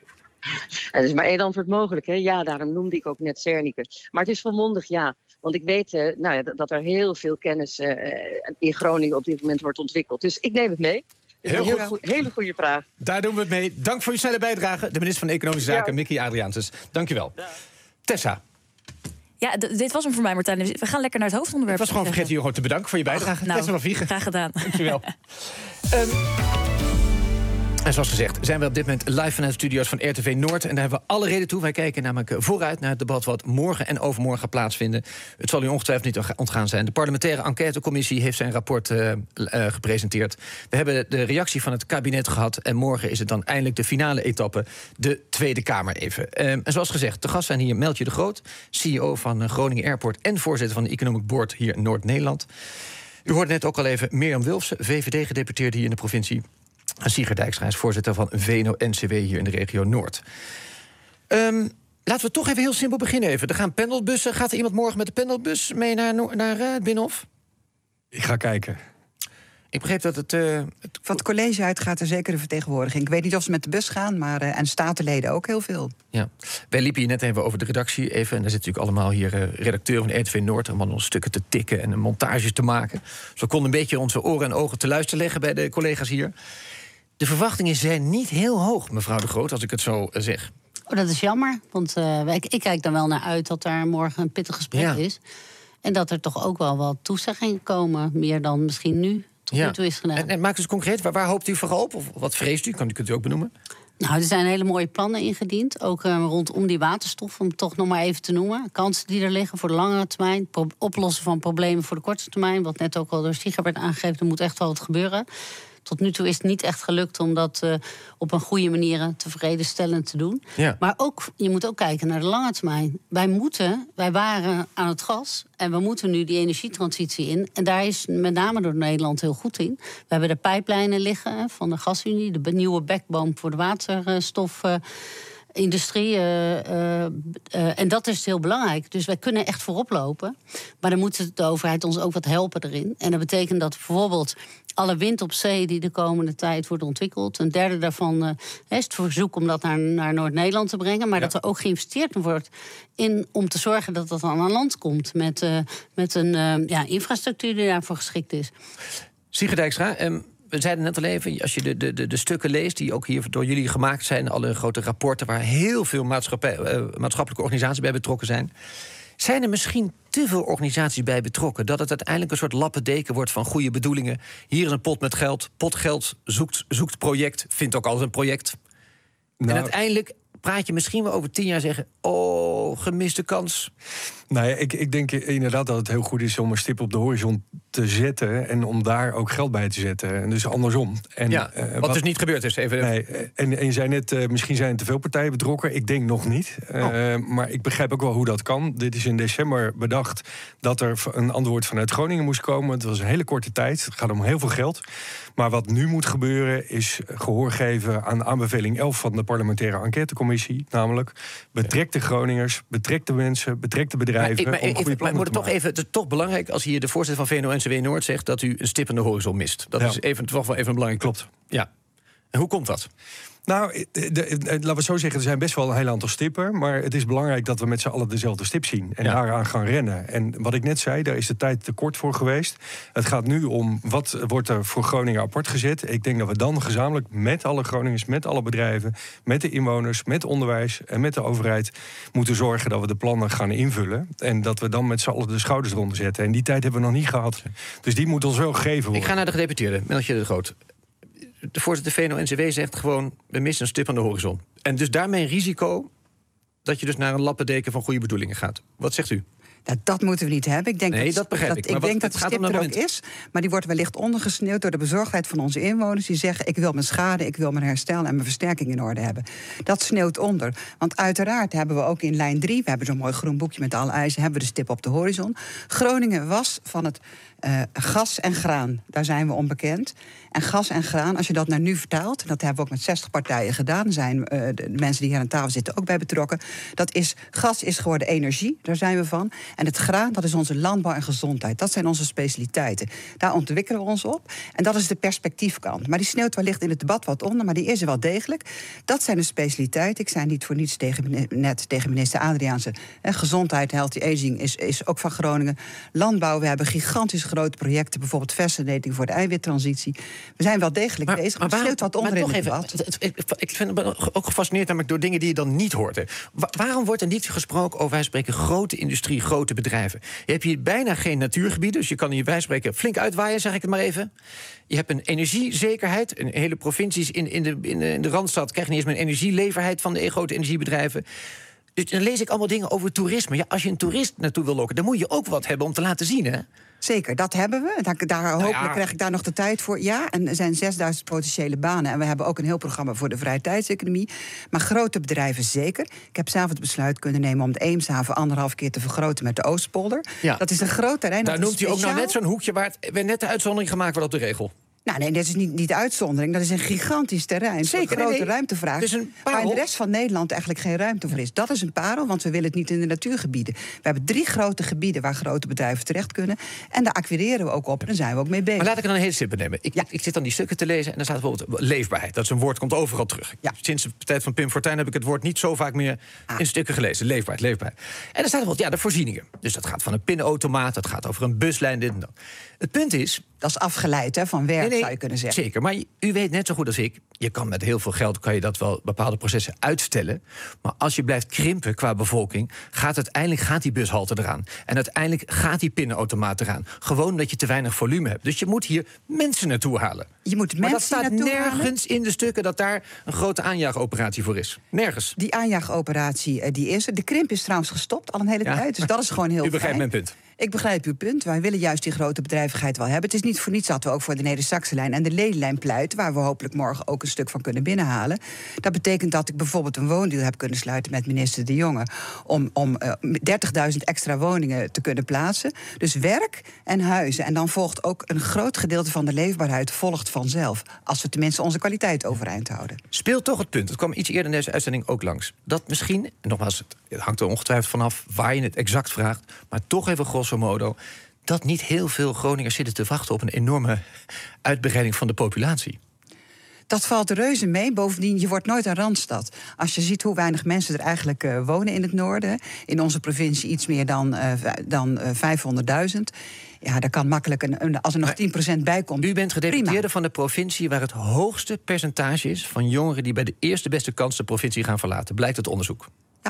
Er is maar één antwoord mogelijk. Hè? Ja, daarom noemde ik ook net Zernike. Maar het is volmondig ja. Want ik weet uh, nou ja, dat er heel veel kennis uh, in Groningen op dit moment wordt ontwikkeld. Dus ik neem het mee. Heel een heel goed, hele goede vraag. Daar doen we het mee. Dank voor uw snelle bijdrage. De minister van Economische Zaken, ja. Mickey Adriaanses. Dank je wel. Ja. Tessa. Ja, d- dit was hem voor mij, Martijn. We gaan lekker naar het hoofdonderwerp. Ik was gewoon vergeten je gewoon te bedanken voor je bijdrage. Oh, nou, Tessa van Viegen. Graag gedaan. Dank je wel. um, En zoals gezegd zijn we op dit moment live vanuit de studio's van R T V Noord. En daar hebben we alle reden toe. Wij kijken namelijk vooruit naar het debat wat morgen en overmorgen gaat plaatsvinden. Het zal u ongetwijfeld niet ontgaan zijn. De parlementaire enquêtecommissie heeft zijn rapport uh, uh, gepresenteerd. We hebben de reactie van het kabinet gehad. En morgen is het dan eindelijk de finale etappe, de Tweede Kamer even. Uh, en zoals gezegd, de gast zijn hier Meltje de Groot, C E O van Groningen Airport en voorzitter van de Economic Board hier in Noord-Nederland. U hoorde net ook al even Mirjam Wülfsen, V V D-gedeputeerde hier in de provincie. En Sigrid Dijkstra is voorzitter van V N O-N C W hier in de regio Noord. Um, laten we toch even heel simpel beginnen. Even. Er gaan pendelbussen. Gaat er iemand morgen met de pendelbus mee naar, naar uh, het Binnenhof? Ik ga kijken. Ik begreep dat het, uh, het... Van het college uit gaat er zeker een vertegenwoordiging. Ik weet niet of ze met de bus gaan, maar uh, en statenleden ook heel veel. Ja. Wij liepen hier net even over de redactie even. En daar zitten natuurlijk allemaal hier uh, redacteuren van R T V Noord, om allemaal stukken te tikken en montages te maken. Dus we konden een beetje onze oren en ogen te luisteren leggen bij de collega's hier. De verwachtingen zijn niet heel hoog, mevrouw de Groot, als ik het zo uh, zeg. Oh, dat is jammer, want uh, ik, ik kijk er wel naar uit dat daar morgen een pittig gesprek ja. is. En dat er toch ook wel wat toezeggingen komen, meer dan misschien nu tot ja. nu toe is gedaan. En, en maak eens concreet, waar, waar hoopt u vooral op? Of wat vreest u? Kan, kunt u ook benoemen? Nou, er zijn hele mooie plannen ingediend. Ook uh, rondom die waterstof, om het toch nog maar even te noemen. Kansen die er liggen voor de langere termijn. Pro- oplossen van problemen voor de korte termijn. Wat net ook al door Sigrid werd aangegeven, er moet echt wel wat gebeuren. Tot nu toe is het niet echt gelukt om dat uh, op een goede manier tevredenstellend te doen. Ja. Maar ook, je moet ook kijken naar de lange termijn. Wij moeten, wij waren aan het gas en we moeten nu die energietransitie in. En daar is met name door Nederland heel goed in. We hebben de pijplijnen liggen van de gasunie, de nieuwe backbone voor de waterstof. Uh, industrie. Uh, uh, uh, en dat is heel belangrijk. Dus wij kunnen echt voorop lopen. Maar dan moet de overheid ons ook wat helpen erin. En dat betekent dat bijvoorbeeld alle wind op zee die de komende tijd wordt ontwikkeld, een derde daarvan uh, is het verzoek om dat naar, naar Noord-Nederland te brengen. Maar ja. dat er ook geïnvesteerd wordt in om te zorgen dat dat dan aan land komt met, uh, met een uh, ja, infrastructuur die daarvoor geschikt is. Sigrid Dijkstra, um... we zeiden net al even, als je de, de, de stukken leest die ook hier door jullie gemaakt zijn, alle grote rapporten waar heel veel maatschappij, uh, maatschappelijke organisaties bij betrokken zijn. Zijn er misschien te veel organisaties bij betrokken? Dat het uiteindelijk een soort lappendeken wordt van goede bedoelingen. Hier is een pot met geld. Pot geld zoekt, zoekt project. Vindt ook altijd een project. Nou, en uiteindelijk praat je misschien wel over tien jaar zeggen... oh, gemiste kans. Nou ja, ik, ik denk inderdaad dat het heel goed is om een stip op de horizon te zetten... en om daar ook geld bij te zetten. En dus andersom. En, ja, uh, wat, wat dus niet gebeurd is. Even... Nee, en, en je zei net, uh, misschien zijn er te veel partijen betrokken. Ik denk nog niet. Uh, oh. Maar ik begrijp ook wel hoe dat kan. Dit is in december bedacht dat er een antwoord vanuit Groningen moest komen. Het was een hele korte tijd. Het gaat om heel veel geld. Maar wat nu moet gebeuren is gehoor geven aan aanbeveling elf... van de parlementaire enquêtecommissie. Namelijk, betrek de Groningers, betrek de mensen, betrek de bedrijven... Maar, ik, maar, even, maar moet het, toch even, het is toch belangrijk als hier de voorzitter van V N O N C W Noord zegt... dat u een stip aan de horizon mist. Dat ja. is even, toch wel even een belangrijk. Klopt. Ja. En hoe komt dat? Nou, de, de, de, laten we zo zeggen, er zijn best wel een heel aantal stippen... maar het is belangrijk dat we met z'n allen dezelfde stip zien... en ja. daaraan gaan rennen. En wat ik net zei, daar is de tijd te kort voor geweest. Het gaat nu om, wat wordt er voor Groningen apart gezet? Ik denk dat we dan gezamenlijk met alle Groningers, met alle bedrijven... met de inwoners, met onderwijs en met de overheid... moeten zorgen dat we de plannen gaan invullen... en dat we dan met z'n allen de schouders eronder zetten. En die tijd hebben we nog niet gehad. Dus die moet ons wel gegeven worden. Ik ga naar de gedeputeerde, Melchior de Groot. De voorzitter V N O N C W zegt gewoon... we missen een stip aan de horizon. En dus daarmee een risico dat je dus naar een lappendeken van goede bedoelingen gaat. Wat zegt u? Nou, dat moeten we niet hebben. Ik denk nee, dat, dat begrijp dat, ik. Ik maar denk wat, dat de stip er ook is, maar die wordt wellicht ondergesneeuwd... door de bezorgdheid van onze inwoners die zeggen... ik wil mijn schade, ik wil mijn herstel en mijn versterking in orde hebben. Dat sneeuwt onder. Want uiteraard hebben we ook in lijn drie... we hebben zo'n mooi groen boekje met alle eisen... hebben we de stip op de horizon. Groningen was van het uh, gas en graan. Daar zijn we onbekend. En gas en graan, als je dat naar nu vertaalt... dat hebben we ook met zestig partijen gedaan... zijn uh, de mensen die hier aan tafel zitten ook bij betrokken... dat is, gas is geworden energie, daar zijn we van. En het graan, dat is onze landbouw en gezondheid. Dat zijn onze specialiteiten. Daar ontwikkelen we ons op. En dat is de perspectiefkant. Maar die sneeuwt wellicht in het debat wat onder... maar die is er wel degelijk. Dat zijn de specialiteiten. Ik zei niet voor niets tegen, net tegen minister Adriaanse... Eh, gezondheid, healthy aging is, is ook van Groningen. Landbouw, we hebben gigantisch grote projecten... bijvoorbeeld versenneting voor de eiwittransitie... We zijn wel degelijk maar, bezig, maar, maar waarom, wat onder in het debat. Ik, ik vind het ook gefascineerd namelijk door dingen die je dan niet hoort. Hè. Wa- waarom wordt er niet gesproken over, wij spreken, grote industrie, grote bedrijven? Je hebt hier bijna geen natuurgebieden, dus je kan hier, wij spreken, flink uitwaaien, zeg ik het maar even. Je hebt een energiezekerheid, een hele provincies in, in, de, in, de, in de Randstad krijgen niet eens meer een energieleverheid van de grote energiebedrijven. Dus dan lees ik allemaal dingen over toerisme. Ja, als je een toerist naartoe wil lokken, dan moet je ook wat hebben om te laten zien, hè? Zeker, dat hebben we. Daar, daar nou hopelijk ja. krijg ik daar nog de tijd voor. Ja, en er zijn zesduizend potentiële banen. En we hebben ook een heel programma voor de vrije tijdseconomie. Maar grote bedrijven zeker. Ik heb zelf het besluit kunnen nemen om de Eemshaven anderhalf keer te vergroten met de Oostpolder. Ja. Dat is een groot terrein. Daar noemt speciaal... u ook nou net zo'n hoekje waar het werd net de uitzondering gemaakt wordt op de regel. Nou nee, dat is niet, niet de uitzondering. Dat is een gigantisch terrein. Zeker, grote nee, nee. ruimtevraag. Dus een waar in de rest van Nederland eigenlijk geen ruimte voor is. Dat is een parel, want we willen het niet in de natuurgebieden. We hebben drie grote gebieden waar grote bedrijven terecht kunnen. En daar acquireren we ook op en daar zijn we ook mee bezig. Maar laat ik dan een hele simpel nemen. Ik, ja. ik, ik zit dan die stukken te lezen en dan staat bijvoorbeeld leefbaarheid. Dat is een woord, komt overal terug. Ja. Sinds de tijd van Pim Fortuyn heb ik het woord niet zo vaak meer ah. in stukken gelezen. Leefbaarheid, leefbaarheid. En dan staat bijvoorbeeld, ja, de voorzieningen. Dus dat gaat van een pinautomaat, dat gaat over een buslijn, dit en dat. Het punt is... Dat is afgeleid hè, van werk, nee, nee, zou je kunnen zeggen. Zeker, maar u weet net zo goed als ik... je kan met heel veel geld kan je dat wel bepaalde processen uitstellen. Maar als je blijft krimpen qua bevolking... gaat uiteindelijk gaat die bushalte eraan. En uiteindelijk gaat die pinautomaat eraan. Gewoon omdat je te weinig volume hebt. Dus je moet hier mensen naartoe halen. Je moet maar mensen dat staat nergens halen. in de stukken... dat daar een grote aanjaagoperatie voor is. Nergens. Die aanjaagoperatie, die is er. De krimp is trouwens gestopt al een hele ja. tijd. Dus dat is gewoon heel U begrijpt fijn. mijn punt. Ik begrijp uw punt. Wij willen juist die grote bedrijvigheid wel hebben. Het is niet voor niets dat we ook voor de Neder-Saxe-lijn en de Ledenlijn pleiten... waar we hopelijk morgen ook een stuk van kunnen binnenhalen. Dat betekent dat ik bijvoorbeeld een woondeal heb kunnen sluiten met minister De Jonge... om, om uh, dertigduizend extra woningen te kunnen plaatsen. Dus werk en huizen. En dan volgt ook een groot gedeelte van de leefbaarheid volgt vanzelf. Als we tenminste onze kwaliteit overeind houden. Speelt toch het punt, het kwam iets eerder in deze uitzending ook langs... dat misschien, en nogmaals, het hangt er ongetwijfeld vanaf waar je het exact vraagt... maar toch even grosso modo, dat niet heel veel Groningers zitten te wachten op een enorme uitbreiding van de populatie. Dat valt reuze mee. Bovendien, je wordt nooit een randstad. Als je ziet hoe weinig mensen er eigenlijk uh, wonen in het noorden... in onze provincie iets meer dan, uh, dan uh, vijfhonderdduizend... ja, daar kan makkelijk, een, een, als er nog tien procent bij komt... U bent gedeputeerde van de provincie waar het hoogste percentage is... van jongeren die bij de eerste beste kans de provincie gaan verlaten. Blijkt uit onderzoek. Ja.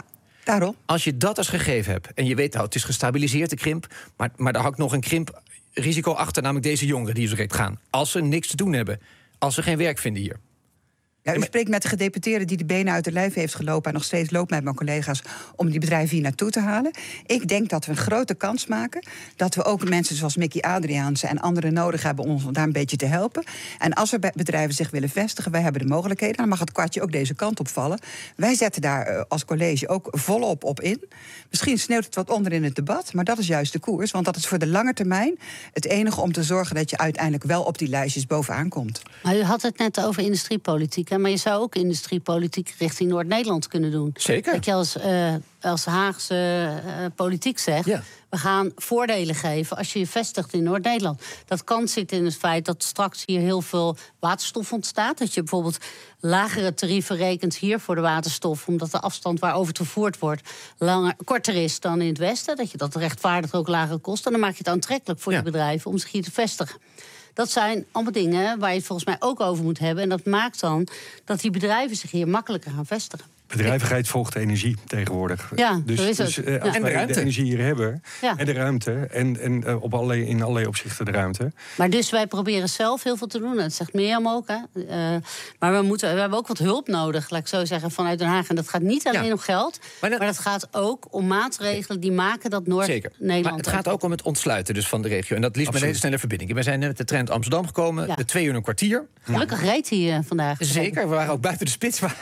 Daarom. Als je dat als gegeven hebt en je weet, nou, het is gestabiliseerd, de krimp, maar, maar daar hangt nog een krimprisico achter, namelijk deze jongeren die zo direct gaan. Als ze niks te doen hebben, als ze geen werk vinden hier. Ja, u spreekt met de gedeputeerde die de benen uit de lijf heeft gelopen... en nog steeds loopt met mijn collega's om die bedrijven hier naartoe te halen. Ik denk dat we een grote kans maken... dat we ook mensen zoals Mickey Adriaanse en anderen nodig hebben... om ons daar een beetje te helpen. En als er bedrijven zich willen vestigen, wij hebben de mogelijkheden... dan mag het kwartje ook deze kant op vallen. Wij zetten daar uh, als college ook volop op in. Misschien sneeuwt het wat onder in het debat, maar dat is juist de koers. Want dat is voor de lange termijn het enige om te zorgen... dat je uiteindelijk wel op die lijstjes bovenaan komt. Maar u had het net over industriepolitiek... maar je zou ook industriepolitiek richting Noord-Nederland kunnen doen. Zeker. Dat je als, uh, als Haagse uh, politiek zegt... Ja. we gaan voordelen geven als je je vestigt in Noord-Nederland. Dat kan zitten in het feit dat straks hier heel veel waterstof ontstaat. Dat je bijvoorbeeld lagere tarieven rekent hier voor de waterstof... omdat de afstand waarover het vervoerd wordt langer, korter is dan in het westen. Dat je dat rechtvaardigt ook lagere kosten. En dan maak je het aantrekkelijk voor ja. die bedrijven om zich hier te vestigen. Dat zijn allemaal dingen waar je het volgens mij ook over moet hebben. En dat maakt dan dat die bedrijven zich hier makkelijker gaan vestigen. Bedrijvigheid volgt de energie tegenwoordig. Ja, dus, zo is het. Dus, uh, als ja. wij de, de energie hier hebben, ja. en de ruimte... en, en uh, op allerlei, in allerlei opzichten de ruimte. Maar dus wij proberen zelf heel veel te doen. Dat zegt Mirjam ook. Hè. Uh, maar we, moeten, we hebben ook wat hulp nodig, laat ik zo zeggen, vanuit Den Haag. En dat gaat niet alleen ja. om geld, maar dat, maar dat gaat ook om maatregelen... die maken dat Noord-Nederland... Maar het gaat ook om het ontsluiten dus van de regio. En dat liefst met een hele snelle verbinding. We zijn net met de trein Amsterdam gekomen, ja. de twee uur een kwartier. Gelukkig reed hij uh, vandaag. Zeker, we waren ook buiten de spits. Oké.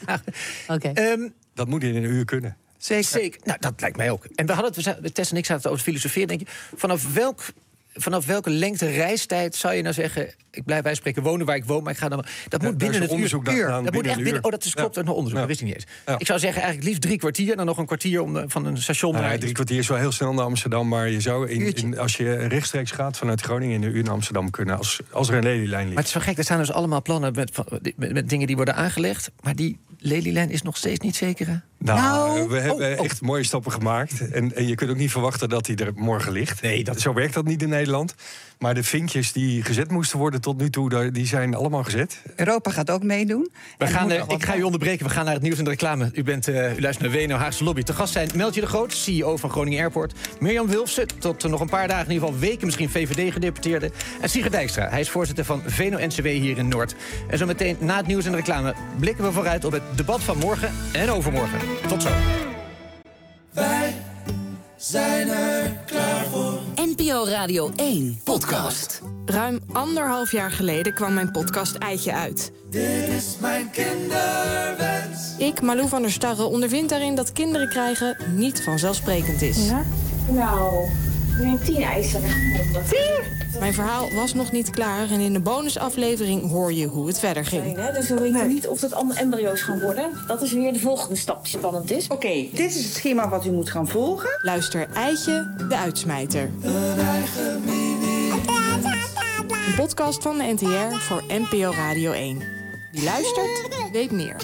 Okay. Um, Dat moet in een uur kunnen. Zeker. Zeker. Nou, dat lijkt mij ook. En we hadden het, we, Tess en ik zaten over te filosoferen. Denk je, vanaf, welk, vanaf welke lengte reistijd zou je nou zeggen... ik blijf bij spreken wonen waar ik woon, maar ik ga dan... Dat ja, moet binnen het onderzoek uur. Naar, dat moet echt binnen... Oh, dat is klopt, ja. nog onderzoek, ja. dat wist ik niet eens. Ja. Ik zou zeggen eigenlijk liefst drie kwartier... dan nog een kwartier om van een station... Nou, ja, drie kwartier is wel heel snel naar Amsterdam... maar je zou, in, in, als je rechtstreeks gaat vanuit Groningen... in een uur naar Amsterdam kunnen, als, als er een lelielijn ligt. Maar het is wel gek, er staan dus allemaal plannen... met, met, met dingen die worden aangelegd... maar die lelielijn is nog steeds niet zeker, hè? Nou, nou, we hebben oh, oh. echt mooie stappen gemaakt. En, en je kunt ook niet verwachten dat die er morgen ligt. Nee, dat... Zo werkt dat niet in Nederland. Maar de vinkjes die gezet moesten worden tot nu toe... die zijn allemaal gezet. Europa gaat ook meedoen. We gaan, uh, ik ga u onderbreken. We gaan naar het nieuws en de reclame. U, bent, uh, u luistert naar W N O Haagse Lobby. Te gast zijn Meltje de Groot, C E O van Groningen Airport. Mirjam Wilfsen, tot uh, nog een paar dagen, in ieder geval weken... misschien V V D-gedeputeerde. En Sigrid Dijkstra, hij is voorzitter van V N O N C W hier in Noord. En zo meteen na het nieuws en de reclame... blikken we vooruit op het debat van morgen en overmorgen. Tot zo. Wij zijn er klaar voor. N P O Radio één podcast. Ruim anderhalf jaar geleden kwam mijn podcast Eitje uit. Dit is mijn kinderwens. Ik, Malou van der Starre, ondervind daarin dat kinderen krijgen niet vanzelfsprekend is. Ja? Nou, ik heb tien eisen weggevonden. Tien? Mijn verhaal was nog niet klaar en in de bonusaflevering hoor je hoe het verder ging. Nee, dus we weten niet of dat allemaal embryo's gaan worden. Dat is weer de volgende stap die spannend is. Oké, okay, dit is het schema wat u moet gaan volgen. Luister Eitje, de uitsmijter. Een eigen mini. Een podcast van de N T R voor N P O Radio één. Wie luistert, weet meer.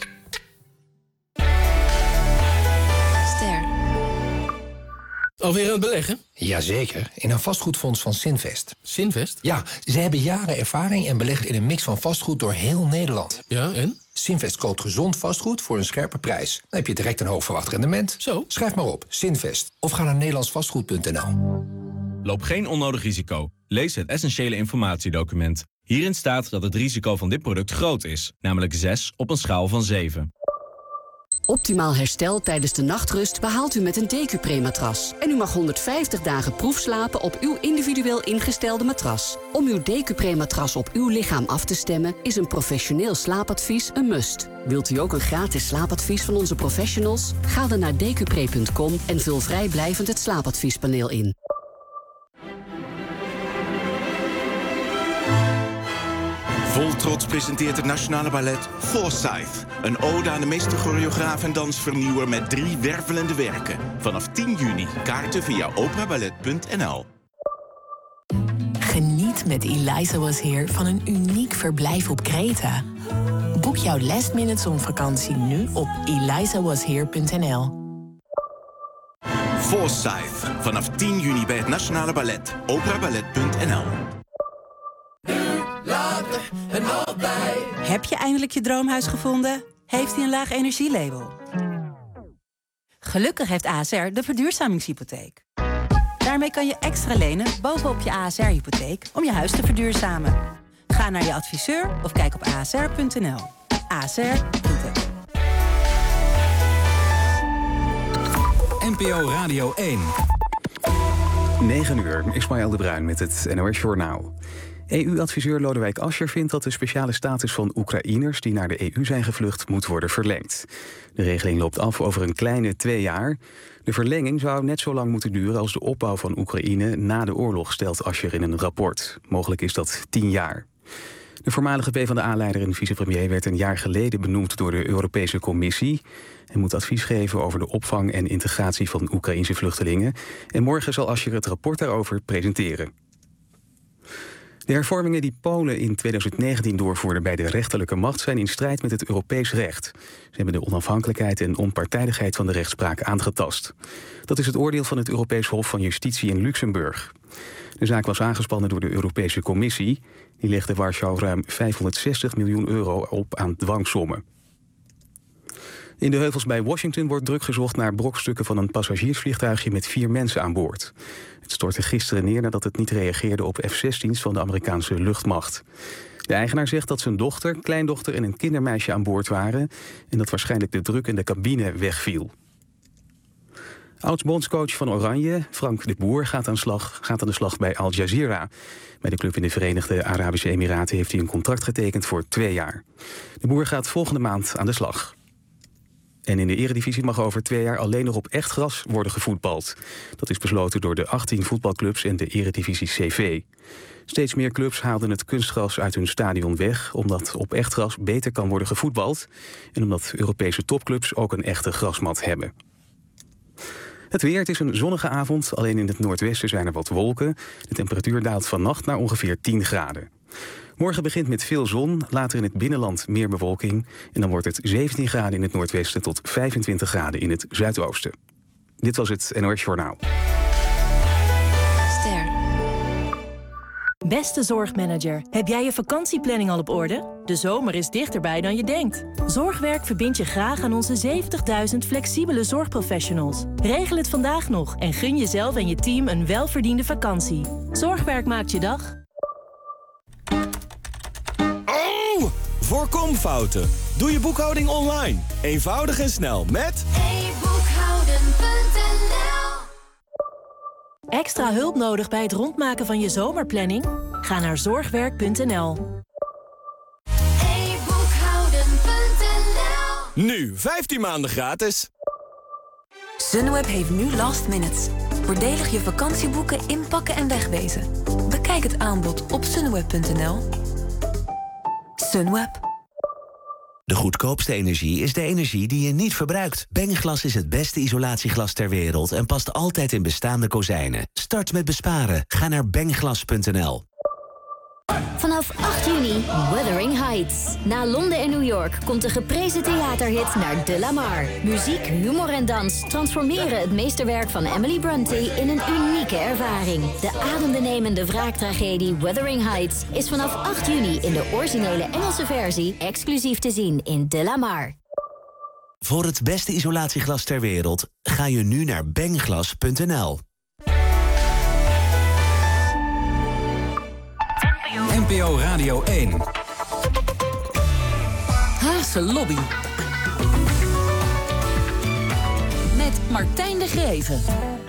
Ster. Alweer aan het beleggen? Jazeker, in een vastgoedfonds van Sinvest. Sinvest? Ja, ze hebben jaren ervaring en beleggen in een mix van vastgoed door heel Nederland. Ja, en? Sinvest koopt gezond vastgoed voor een scherpe prijs. Dan heb je direct een hoog verwacht rendement. Zo? Schrijf maar op, Sinvest. Of ga naar nederlands vastgoed punt n l. Loop geen onnodig risico. Lees het essentiële informatiedocument. Hierin staat dat het risico van dit product groot is. Namelijk zes op een schaal van zeven. Optimaal herstel tijdens de nachtrust behaalt u met een Decupre-matras. En u mag honderdvijftig dagen proefslapen op uw individueel ingestelde matras. Om uw Decupre-matras op uw lichaam af te stemmen... is een professioneel slaapadvies een must. Wilt u ook een gratis slaapadvies van onze professionals? Ga dan naar decupre punt com en vul vrijblijvend het slaapadviespaneel in. Vol trots presenteert het Nationale Ballet Forsyth. Een ode aan de meesterchoreograaf en dansvernieuwer met drie wervelende werken. Vanaf tien juni. Kaarten via opera ballet punt n l. Geniet met Eliza Was Here van een uniek verblijf op Kreta. Boek jouw last minute zonvakantie nu op eliza was here punt n l. Forsyth. Vanaf tien juni bij het Nationale Ballet. opera ballet punt n l. Later en altijd. Heb je eindelijk je droomhuis gevonden? Heeft hij een laag energielabel? Gelukkig heeft A S R de verduurzamingshypotheek. Daarmee kan je extra lenen bovenop je A S R-hypotheek om je huis te verduurzamen. Ga naar je adviseur of kijk op a s r punt n l. A S R doet het. N P O Radio één. negen uur, Ismaël de Bruin met het N O S-journaal. E U-adviseur Lodewijk Asscher vindt dat de speciale status van Oekraïners die naar de E U zijn gevlucht moet worden verlengd. De regeling loopt af over een kleine twee jaar. De verlenging zou net zo lang moeten duren als de opbouw van Oekraïne na de oorlog, stelt Asscher in een rapport. Mogelijk is dat tien jaar. De voormalige PvdA-leider en vicepremier werd een jaar geleden benoemd door de Europese Commissie. Hij moet advies geven over de opvang en integratie van Oekraïnse vluchtelingen. En morgen zal Asscher het rapport daarover presenteren. De hervormingen die Polen in twintig negentien doorvoerde bij de rechterlijke macht zijn in strijd met het Europees recht. Ze hebben de onafhankelijkheid en onpartijdigheid van de rechtspraak aangetast. Dat is het oordeel van het Europees Hof van Justitie in Luxemburg. De zaak was aangespannen door de Europese Commissie. Die legde Warschau ruim vijfhonderdzestig miljoen euro op aan dwangsommen. In de heuvels bij Washington wordt druk gezocht naar brokstukken van een passagiersvliegtuigje met vier mensen aan boord. Het stortte gisteren neer nadat het niet reageerde op F zestien's van de Amerikaanse luchtmacht. De eigenaar zegt dat zijn dochter, kleindochter en een kindermeisje aan boord waren en dat waarschijnlijk de druk in de cabine wegviel. Oud-bondscoach van Oranje, Frank de Boer, gaat aan, slag, gaat aan de slag bij Al Jazeera. Bij de club in de Verenigde Arabische Emiraten heeft hij een contract getekend voor twee jaar. De Boer gaat volgende maand aan de slag. En in de eredivisie mag over twee jaar alleen nog op echt gras worden gevoetbald. Dat is besloten door de achttien voetbalclubs en de eredivisie C V. Steeds meer clubs haalden het kunstgras uit hun stadion weg, omdat op echt gras beter kan worden gevoetbald en omdat Europese topclubs ook een echte grasmat hebben. Het weer, het is een zonnige avond. Alleen in het noordwesten zijn er wat wolken. De temperatuur daalt vannacht naar ongeveer tien graden. Morgen begint met veel zon, later in het binnenland meer bewolking. En dan wordt het zeventien graden in het noordwesten tot vijfentwintig graden in het zuidoosten. Dit was het N O S-journaal. Ster. Beste zorgmanager, heb jij je vakantieplanning al op orde? De zomer is dichterbij dan je denkt. Zorgwerk verbindt je graag aan onze zeventigduizend flexibele zorgprofessionals. Regel het vandaag nog en gun jezelf en je team een welverdiende vakantie. Zorgwerk maakt je dag. Oh! Voorkom fouten. Doe je boekhouding online. Eenvoudig en snel met e boekhouden punt n l. Extra hulp nodig bij het rondmaken van je zomerplanning? Ga naar zorgwerk punt n l. e boekhouden punt n l. Nu vijftien maanden gratis. Sunweb heeft nu last minutes. Voordelig je vakantieboeken, inpakken en wegwezen. Bekijk het aanbod op sunweb punt n l. Sunweb. De goedkoopste energie is de energie die je niet verbruikt. Bengglas is het beste isolatieglas ter wereld en past altijd in bestaande kozijnen. Start met besparen. Ga naar bengglas punt n l. Vanaf acht juni, Wuthering Heights. Na Londen en New York komt de geprezen theaterhit naar De La Mar. Muziek, humor en dans transformeren het meesterwerk van Emily Bronte in een unieke ervaring. De adembenemende wraaktragedie Wuthering Heights is vanaf acht juni in de originele Engelse versie exclusief te zien in De La Mar. Voor het beste isolatieglas ter wereld ga je nu naar bengglas punt n l. N P O Radio één. Haagse Lobby. Met Martijn de Greven.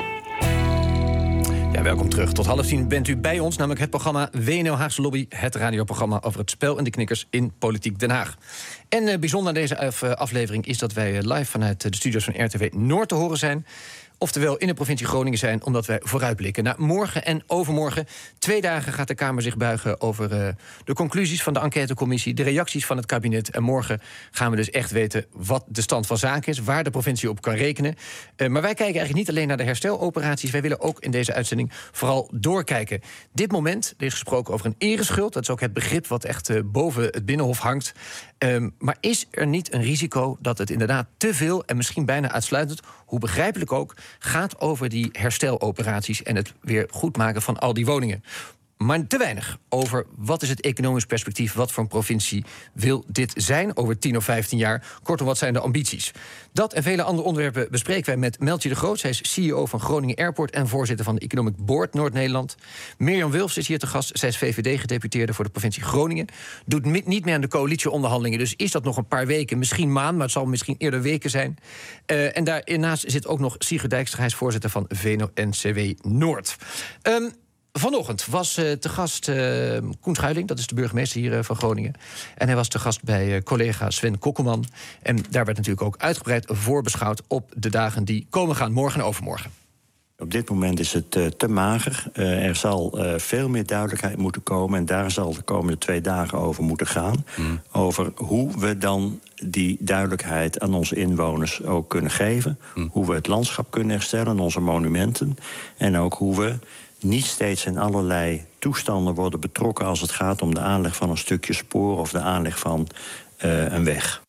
Ja, welkom terug. Tot half tien bent u bij ons, namelijk het programma W N L Haagse Lobby. Het radioprogramma over het spel en de knikkers in Politiek Den Haag. En uh, bijzonder aan deze uh, aflevering is dat wij uh, live vanuit uh, de studio's van R T V Noord te horen zijn. Oftewel in de provincie Groningen zijn, omdat wij vooruitblikken naar morgen en overmorgen. Twee dagen gaat de Kamer zich buigen over uh, de conclusies van de enquêtecommissie, de reacties van het kabinet. En morgen gaan we dus echt weten wat de stand van zaken is, waar de provincie op kan rekenen. Uh, maar wij kijken eigenlijk niet alleen naar de hersteloperaties. Wij willen ook in deze uitzending vooral doorkijken. Dit moment, er is gesproken over een ereschuld. Dat is ook het begrip wat echt uh, boven het Binnenhof hangt. Um, maar is er niet een risico dat het inderdaad te veel en misschien bijna uitsluitend, hoe begrijpelijk ook, gaat over die hersteloperaties en het weer goedmaken van al die woningen? maar te weinig over wat is het economisch perspectief, wat voor een provincie wil dit zijn over tien of vijftien jaar. Kortom, wat zijn de ambities? Dat en vele andere onderwerpen bespreken wij met Meltje de Groot. Zij is C E O van Groningen Airport en voorzitter van de Economic Board Noord-Nederland. Mirjam Wilfs is hier te gast. Zij is V V D-gedeputeerde voor de provincie Groningen. Doet niet meer aan de coalitieonderhandelingen, dus is dat nog een paar weken, misschien maanden, maar het zal misschien eerder weken zijn. Uh, en daarnaast zit ook nog Sigrid Dijkstra, hij is voorzitter van V N O-N C W Noord. Um, Vanochtend was uh, te gast uh, Koen Schuiling, dat is de burgemeester hier uh, van Groningen. En hij was te gast bij uh, collega Sven Kokkelman. En daar werd natuurlijk ook uitgebreid voorbeschouwd op de dagen die komen gaan, morgen en overmorgen. Op dit moment is het uh, te mager. Uh, er zal uh, veel meer duidelijkheid moeten komen. En daar zal de komende twee dagen over moeten gaan. Mm. Over hoe we dan die duidelijkheid aan onze inwoners ook kunnen geven. Mm. Hoe we het landschap kunnen herstellen, onze monumenten. En ook hoe we niet steeds in allerlei toestanden worden betrokken als het gaat om de aanleg van een stukje spoor of de aanleg van uh, een weg.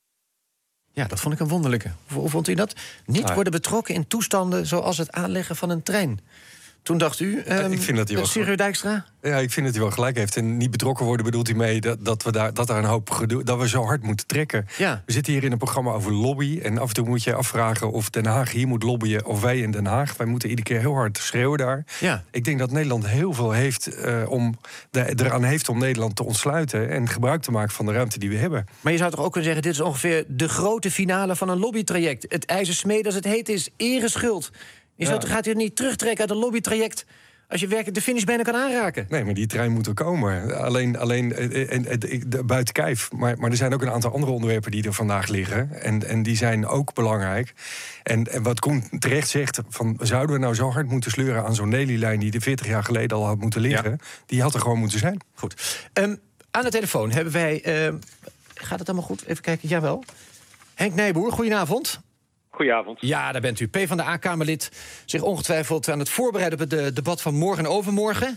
Ja, dat vond ik een wonderlijke. Hoe vond u dat? Niet ah, worden betrokken in toestanden zoals het aanleggen van een trein. Toen dacht u, um, ik vind dat hij wel Sigrid Dijkstra? Ja, ik vind dat hij wel gelijk heeft. En niet betrokken worden bedoelt hij mee dat, dat we daar, dat daar een hoop gedoe, dat we zo hard moeten trekken. Ja. We zitten hier in een programma over lobby. En af en toe moet je afvragen of Den Haag hier moet lobbyen of wij in Den Haag. Wij moeten iedere keer heel hard schreeuwen daar. Ja. Ik denk dat Nederland heel veel heeft uh, om de, eraan heeft om Nederland te ontsluiten en gebruik te maken van de ruimte die we hebben. Maar je zou toch ook kunnen zeggen, dit is ongeveer de grote finale van een lobbytraject. Het ijzersmee, als het heet is, ereschuld. Je ja. gaat u niet terugtrekken uit een lobbytraject als je werkelijk de finish bijna kan aanraken. Nee, maar die trein moet er komen. Alleen, alleen en, en, en, buiten kijf. Maar, maar er zijn ook een aantal andere onderwerpen die er vandaag liggen. En, en die zijn ook belangrijk. En, en wat Koen terecht zegt, van, zouden we nou zo hard moeten sleuren aan zo'n Nelly-lijn die er veertig jaar geleden al had moeten liggen? Ja. Die had er gewoon moeten zijn. Goed. Um, aan de telefoon hebben wij... Uh, gaat het allemaal goed? Even kijken. Jawel. Henk Nijboer, goedenavond. Goedenavond. Ja, daar bent u. PvdA-Kamerlid, zich ongetwijfeld aan het voorbereiden op het debat van morgen en overmorgen.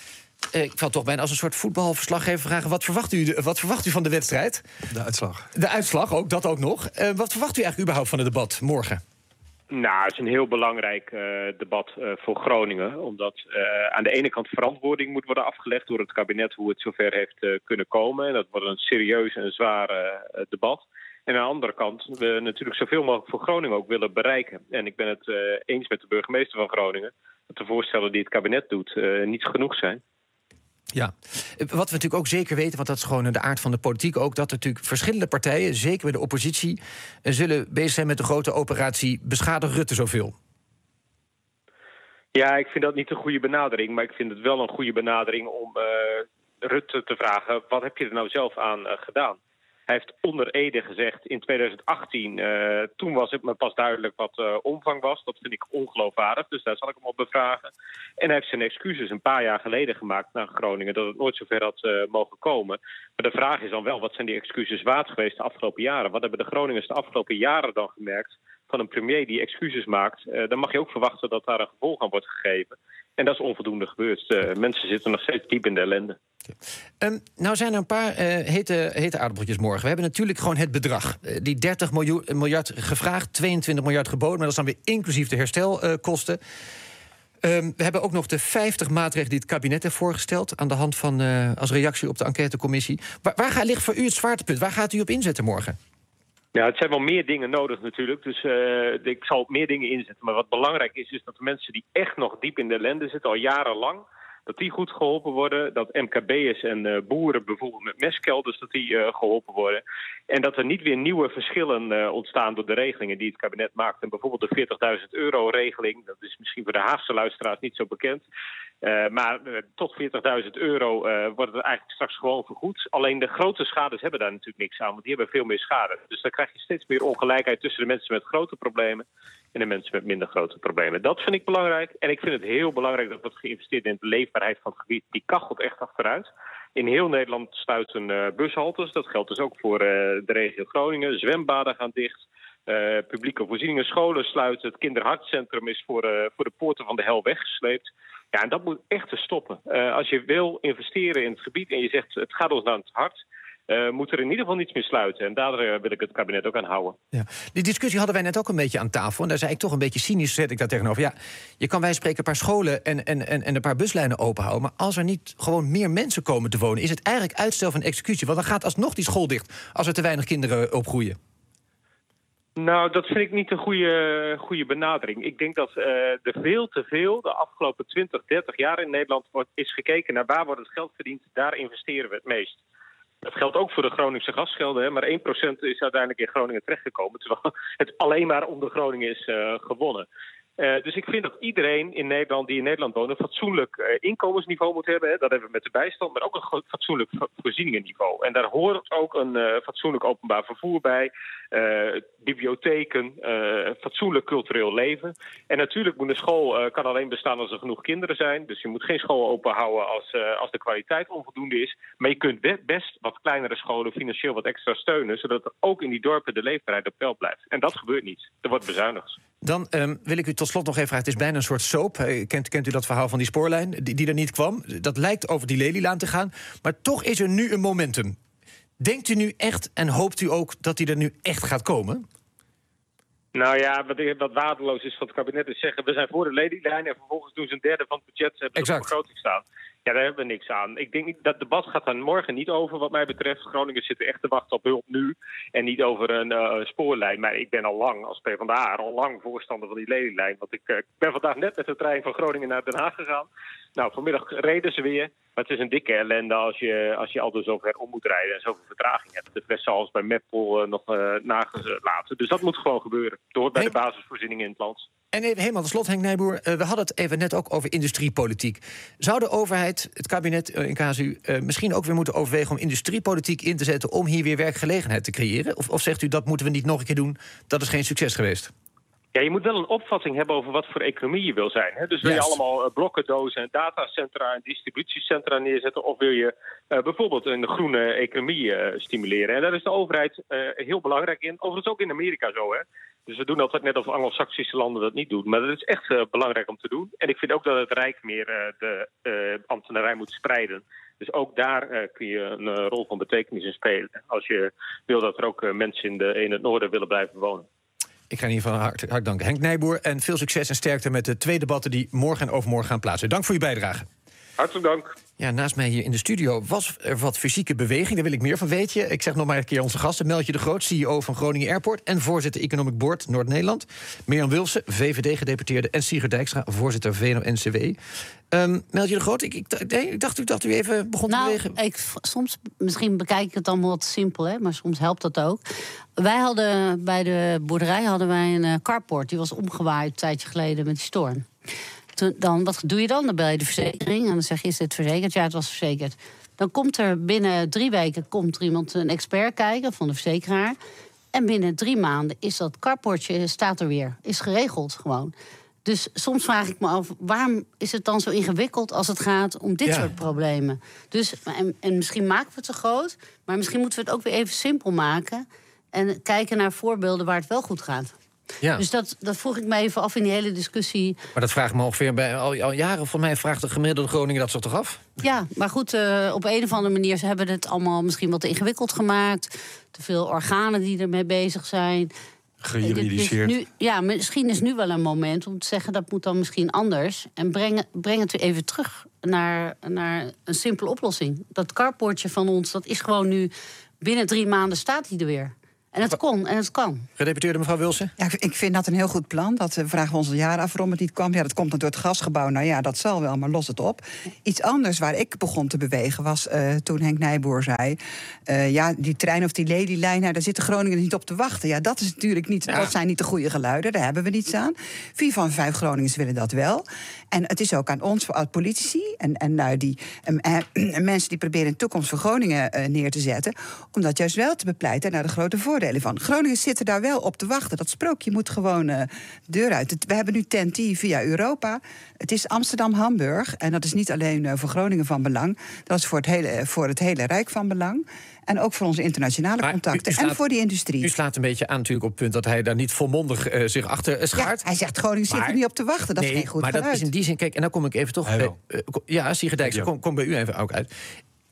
Eh, ik zal toch bijna als een soort voetbalverslaggever vragen, wat verwacht u, wat verwacht u van de wedstrijd? De uitslag. De uitslag, ook dat ook nog. Uh, wat verwacht u eigenlijk überhaupt van het debat morgen? Nou, het is een heel belangrijk uh, debat uh, voor Groningen. Omdat uh, aan de ene kant verantwoording moet worden afgelegd door het kabinet hoe het zover heeft uh, kunnen komen. En dat wordt een serieus en zwaar uh, debat. En aan de andere kant we natuurlijk zoveel mogelijk voor Groningen ook willen bereiken. En ik ben het uh, eens met de burgemeester van Groningen dat de voorstellen die het kabinet doet uh, niet genoeg zijn. Ja, wat we natuurlijk ook zeker weten, want dat is gewoon de aard van de politiek ook, dat er natuurlijk verschillende partijen, zeker bij de oppositie, zullen bezig zijn met de grote operatie Beschadig Rutte zoveel. Ja, ik vind dat niet een goede benadering, maar ik vind het wel een goede benadering om uh, Rutte te vragen, wat heb je er nou zelf aan uh, gedaan? Hij heeft onder Ede gezegd in tweeduizend achttien, uh, toen was het me pas duidelijk wat uh, omvang was. Dat vind ik ongeloofwaardig, dus daar zal ik hem op bevragen. En hij heeft zijn excuses een paar jaar geleden gemaakt naar Groningen, dat het nooit zover had uh, mogen komen. Maar de vraag is dan wel, wat zijn die excuses waard geweest de afgelopen jaren? Wat hebben de Groningers de afgelopen jaren dan gemerkt van een premier die excuses maakt? Uh, dan mag je ook verwachten dat daar een gevolg aan wordt gegeven. En dat is onvoldoende gebeurd. Uh, mensen zitten nog steeds diep in de ellende. Um, nou zijn er een paar uh, hete, hete aardappeltjes morgen. We hebben natuurlijk gewoon het bedrag. Uh, die dertig miljard gevraagd, tweeëntwintig miljard geboden. Maar dat is dan weer inclusief de herstelkosten. Uh, um, we hebben ook nog de vijftig maatregelen die het kabinet heeft voorgesteld, aan de hand van, uh, als reactie op de enquêtecommissie. Waar, waar gaat, ligt voor u het zwaartepunt? Waar gaat u op inzetten morgen? Ja, het zijn wel meer dingen nodig natuurlijk, dus uh, ik zal meer dingen inzetten. Maar wat belangrijk is, is dat de mensen die echt nog diep in de ellende zitten, al jarenlang, dat die goed geholpen worden. Dat M K B'ers en uh, boeren bijvoorbeeld met mestkelders, dat die uh, geholpen worden. En dat er niet weer nieuwe verschillen uh, ontstaan door de regelingen die het kabinet maakt. En bijvoorbeeld de veertigduizend euro regeling, dat is misschien voor de Haagse luisteraars niet zo bekend. Uh, maar uh, tot veertigduizend euro uh, wordt het eigenlijk straks gewoon vergoed. Alleen de grote schades hebben daar natuurlijk niks aan, want die hebben veel meer schade. Dus dan krijg je steeds meer ongelijkheid tussen de mensen met grote problemen en de mensen met minder grote problemen. Dat vind ik belangrijk. En ik vind het heel belangrijk dat wordt geïnvesteerd in de leefbaarheid van het gebied. Die kachelt echt achteruit. In heel Nederland sluiten uh, bushaltes. Dat geldt dus ook voor uh, de regio Groningen. Zwembaden gaan dicht. Uh, publieke voorzieningen, scholen sluiten. Het kinderhartcentrum is voor, uh, voor de poorten van de hel weggesleept. Ja, en dat moet echt te stoppen. Uh, als je wil investeren in het gebied en je zegt het gaat ons naar het hart, uh, moet er in ieder geval niets meer sluiten. En daar uh, wil ik het kabinet ook aan houden. Ja. Die discussie hadden wij net ook een beetje aan tafel. En daar zei ik toch een beetje cynisch, zet ik daar tegenover. Ja, je kan wij spreken een paar scholen en, en, en, en een paar buslijnen openhouden. Maar als er niet gewoon meer mensen komen te wonen, is het eigenlijk uitstel van executie. Want dan gaat alsnog die school dicht als er te weinig kinderen opgroeien. Nou, dat vind ik niet een goede, goede benadering. Ik denk dat uh, er veel te veel de afgelopen twintig, dertig jaar in Nederland wordt, is gekeken naar waar wordt het geld verdiend. Daar investeren we het meest. Dat geldt ook voor de Groningse gasgelden. Hè, maar één procent is uiteindelijk in Groningen terechtgekomen, terwijl het alleen maar om de Groningen is uh, gewonnen. Uh, dus ik vind dat iedereen in Nederland die in Nederland woont een fatsoenlijk uh, inkomensniveau moet hebben. Hè. Dat hebben we met de bijstand, maar ook een fatsoenlijk voorzieningenniveau. En daar hoort ook een uh, fatsoenlijk openbaar vervoer bij, uh, bibliotheken, uh, fatsoenlijk cultureel leven. En natuurlijk moet een school uh, kan alleen bestaan als er genoeg kinderen zijn. Dus je moet geen school openhouden als, uh, als de kwaliteit onvoldoende is. Maar je kunt best wat kleinere scholen financieel wat extra steunen, zodat er ook in die dorpen de leefbaarheid op peil blijft. En dat gebeurt niet. Er wordt bezuinigd. Dan um, wil ik u tot slot nog even vragen. Het is bijna een soort soap. Kent, kent u dat verhaal van die spoorlijn die, die er niet kwam? Dat lijkt over die Lelylaan te gaan. Maar toch is er nu een momentum. Denkt u nu echt en hoopt u ook dat die er nu echt gaat komen? Nou ja, wat, wat waardeloos is van het kabinet is zeggen, we zijn voor de Lelylijn en vervolgens doen ze een derde van het budget hebben ze op de begroting staan. Ja, daar hebben we niks aan. Ik denk dat debat gaat daar morgen niet over wat mij betreft. Groningen zitten echt te wachten op hulp nu en niet over een uh, spoorlijn. Maar ik ben al lang, als PvdA, al lang voorstander van die Lelylijn. Want ik uh, ben vandaag net met de trein van Groningen naar Den Haag gegaan. Nou, vanmiddag reden ze weer. Maar het is een dikke ellende als je, als je altijd zo ver om moet rijden en zoveel vertraging hebt. De fles zal bij Meppel uh, nog uh, nagelaten. Dus dat moet gewoon gebeuren. Het hoort bij de basisvoorzieningen in het land. En even helemaal tot slot, Henk Nijboer. Uh, we hadden het even net ook over industriepolitiek. Zou de overheid, het kabinet uh, in casu, uh, misschien ook weer moeten overwegen om industriepolitiek in te zetten om hier weer werkgelegenheid te creëren? Of, of zegt u dat moeten we niet nog een keer doen? Dat is geen succes geweest. Ja, je moet wel een opvatting hebben over wat voor economie je wil zijn. Hè? Dus wil je allemaal uh, blokkendozen en datacentra en distributiecentra neerzetten, of wil je uh, bijvoorbeeld een groene economie uh, stimuleren? En daar is de overheid uh, heel belangrijk in. Overigens ook in Amerika zo, hè. Dus we doen altijd net of Anglo-Saxische landen dat niet doen. Maar dat is echt uh, belangrijk om te doen. En ik vind ook dat het Rijk meer uh, de uh, ambtenarij moet spreiden. Dus ook daar uh, kun je een uh, rol van betekenis in spelen. Als je wil dat er ook uh, mensen in, de, in het noorden willen blijven wonen. Ik ga in ieder geval hard, hard danken. Henk Nijboer, en veel succes en sterkte met de twee debatten die morgen en overmorgen gaan plaatsen. Dank voor uw bijdrage. Hartelijk dank. Ja, naast mij hier in de studio was er wat fysieke beweging. Daar wil ik meer van weten. Ik zeg nog maar een keer onze gasten. Meltje de Groot, C E O van Groningen Airport en voorzitter Economic Board Noord-Nederland. Mirjam Wilson, V V D-gedeputeerde, en Sigrid Dijkstra, voorzitter V N O N C W. Um, Meltje de Groot, ik, ik, nee, ik dacht dat u even begon nou, Nou, te bewegen. Ik, soms, misschien bekijk ik het allemaal wat simpel, hè, maar soms helpt dat ook. Wij hadden bij de boerderij hadden wij een uh, carport. Die was omgewaaid een tijdje geleden met die storm. Toen, dan, wat doe je dan? Dan bel je de verzekering en dan zeg je, is dit verzekerd? Ja, het was verzekerd. Dan komt er binnen drie weken komt er iemand, een expert kijken van de verzekeraar. En binnen drie maanden is dat carportje, staat er weer. Is geregeld gewoon. Dus soms vraag ik me af, waarom is het dan zo ingewikkeld als het gaat om dit ja. soort problemen? Dus, en, en misschien maken we het te groot, maar misschien moeten we het ook weer even simpel maken en kijken naar voorbeelden waar het wel goed gaat. Ja. Dus dat, dat vroeg ik me even af in die hele discussie. Maar dat vraagt me ongeveer bij al, al jaren. Voor mij vraagt de gemiddelde Groningen dat zich toch af? Ja, maar goed, uh, op een of andere manier ze hebben het allemaal misschien wat te ingewikkeld gemaakt. Te veel organen die ermee bezig zijn. Gejuridiseerd. Nu, ja, misschien is nu wel een moment om te zeggen dat moet dan misschien anders. En breng, breng het weer even terug naar, naar een simpele oplossing. Dat carportje van ons, dat is gewoon nu binnen drie maanden staat hij er weer. En het kon en het kan. Gedeputeerde mevrouw Wilson? Ja, ik vind dat een heel goed plan. Dat uh, vragen we ons al jaren af waarom het niet kwam. Ja, dat komt door het gasgebouw. Nou ja, dat zal wel, maar los het op. Iets anders waar ik begon te bewegen was uh, toen Henk Nijboer zei... Uh, ja, die trein of die Lelylijn, nou, daar zitten Groningen niet op te wachten. Ja, dat is natuurlijk niet, ja. dat zijn niet de goede geluiden. Daar hebben we niets aan. Vier van vijf Groningers willen dat wel. En het is ook aan ons, als politici en, en nou, die uh, uh, mensen die proberen in de toekomst voor Groningen uh, neer te zetten, om dat juist wel te bepleiten naar de grote voordelen van. Groningen zitten daar wel op te wachten. Dat sprookje moet gewoon uh, deur uit. We hebben nu T E N T via Europa. Het is Amsterdam-Hamburg. En dat is niet alleen uh, voor Groningen van belang. Dat is voor het hele, voor het hele Rijk van belang. En ook voor onze internationale maar contacten. U, u slaat, en voor die industrie. U slaat een beetje aan natuurlijk op het punt dat hij daar niet volmondig uh, zich achter schaart. Ja, hij zegt Groningen zit er niet op te wachten. Dat nee, is geen goed maar geluid. Dat is in die zin, kijk, en dan kom ik even toch... Bij, uh, ja, Sigrid Dijkstra, kom, kom bij u even ook uit.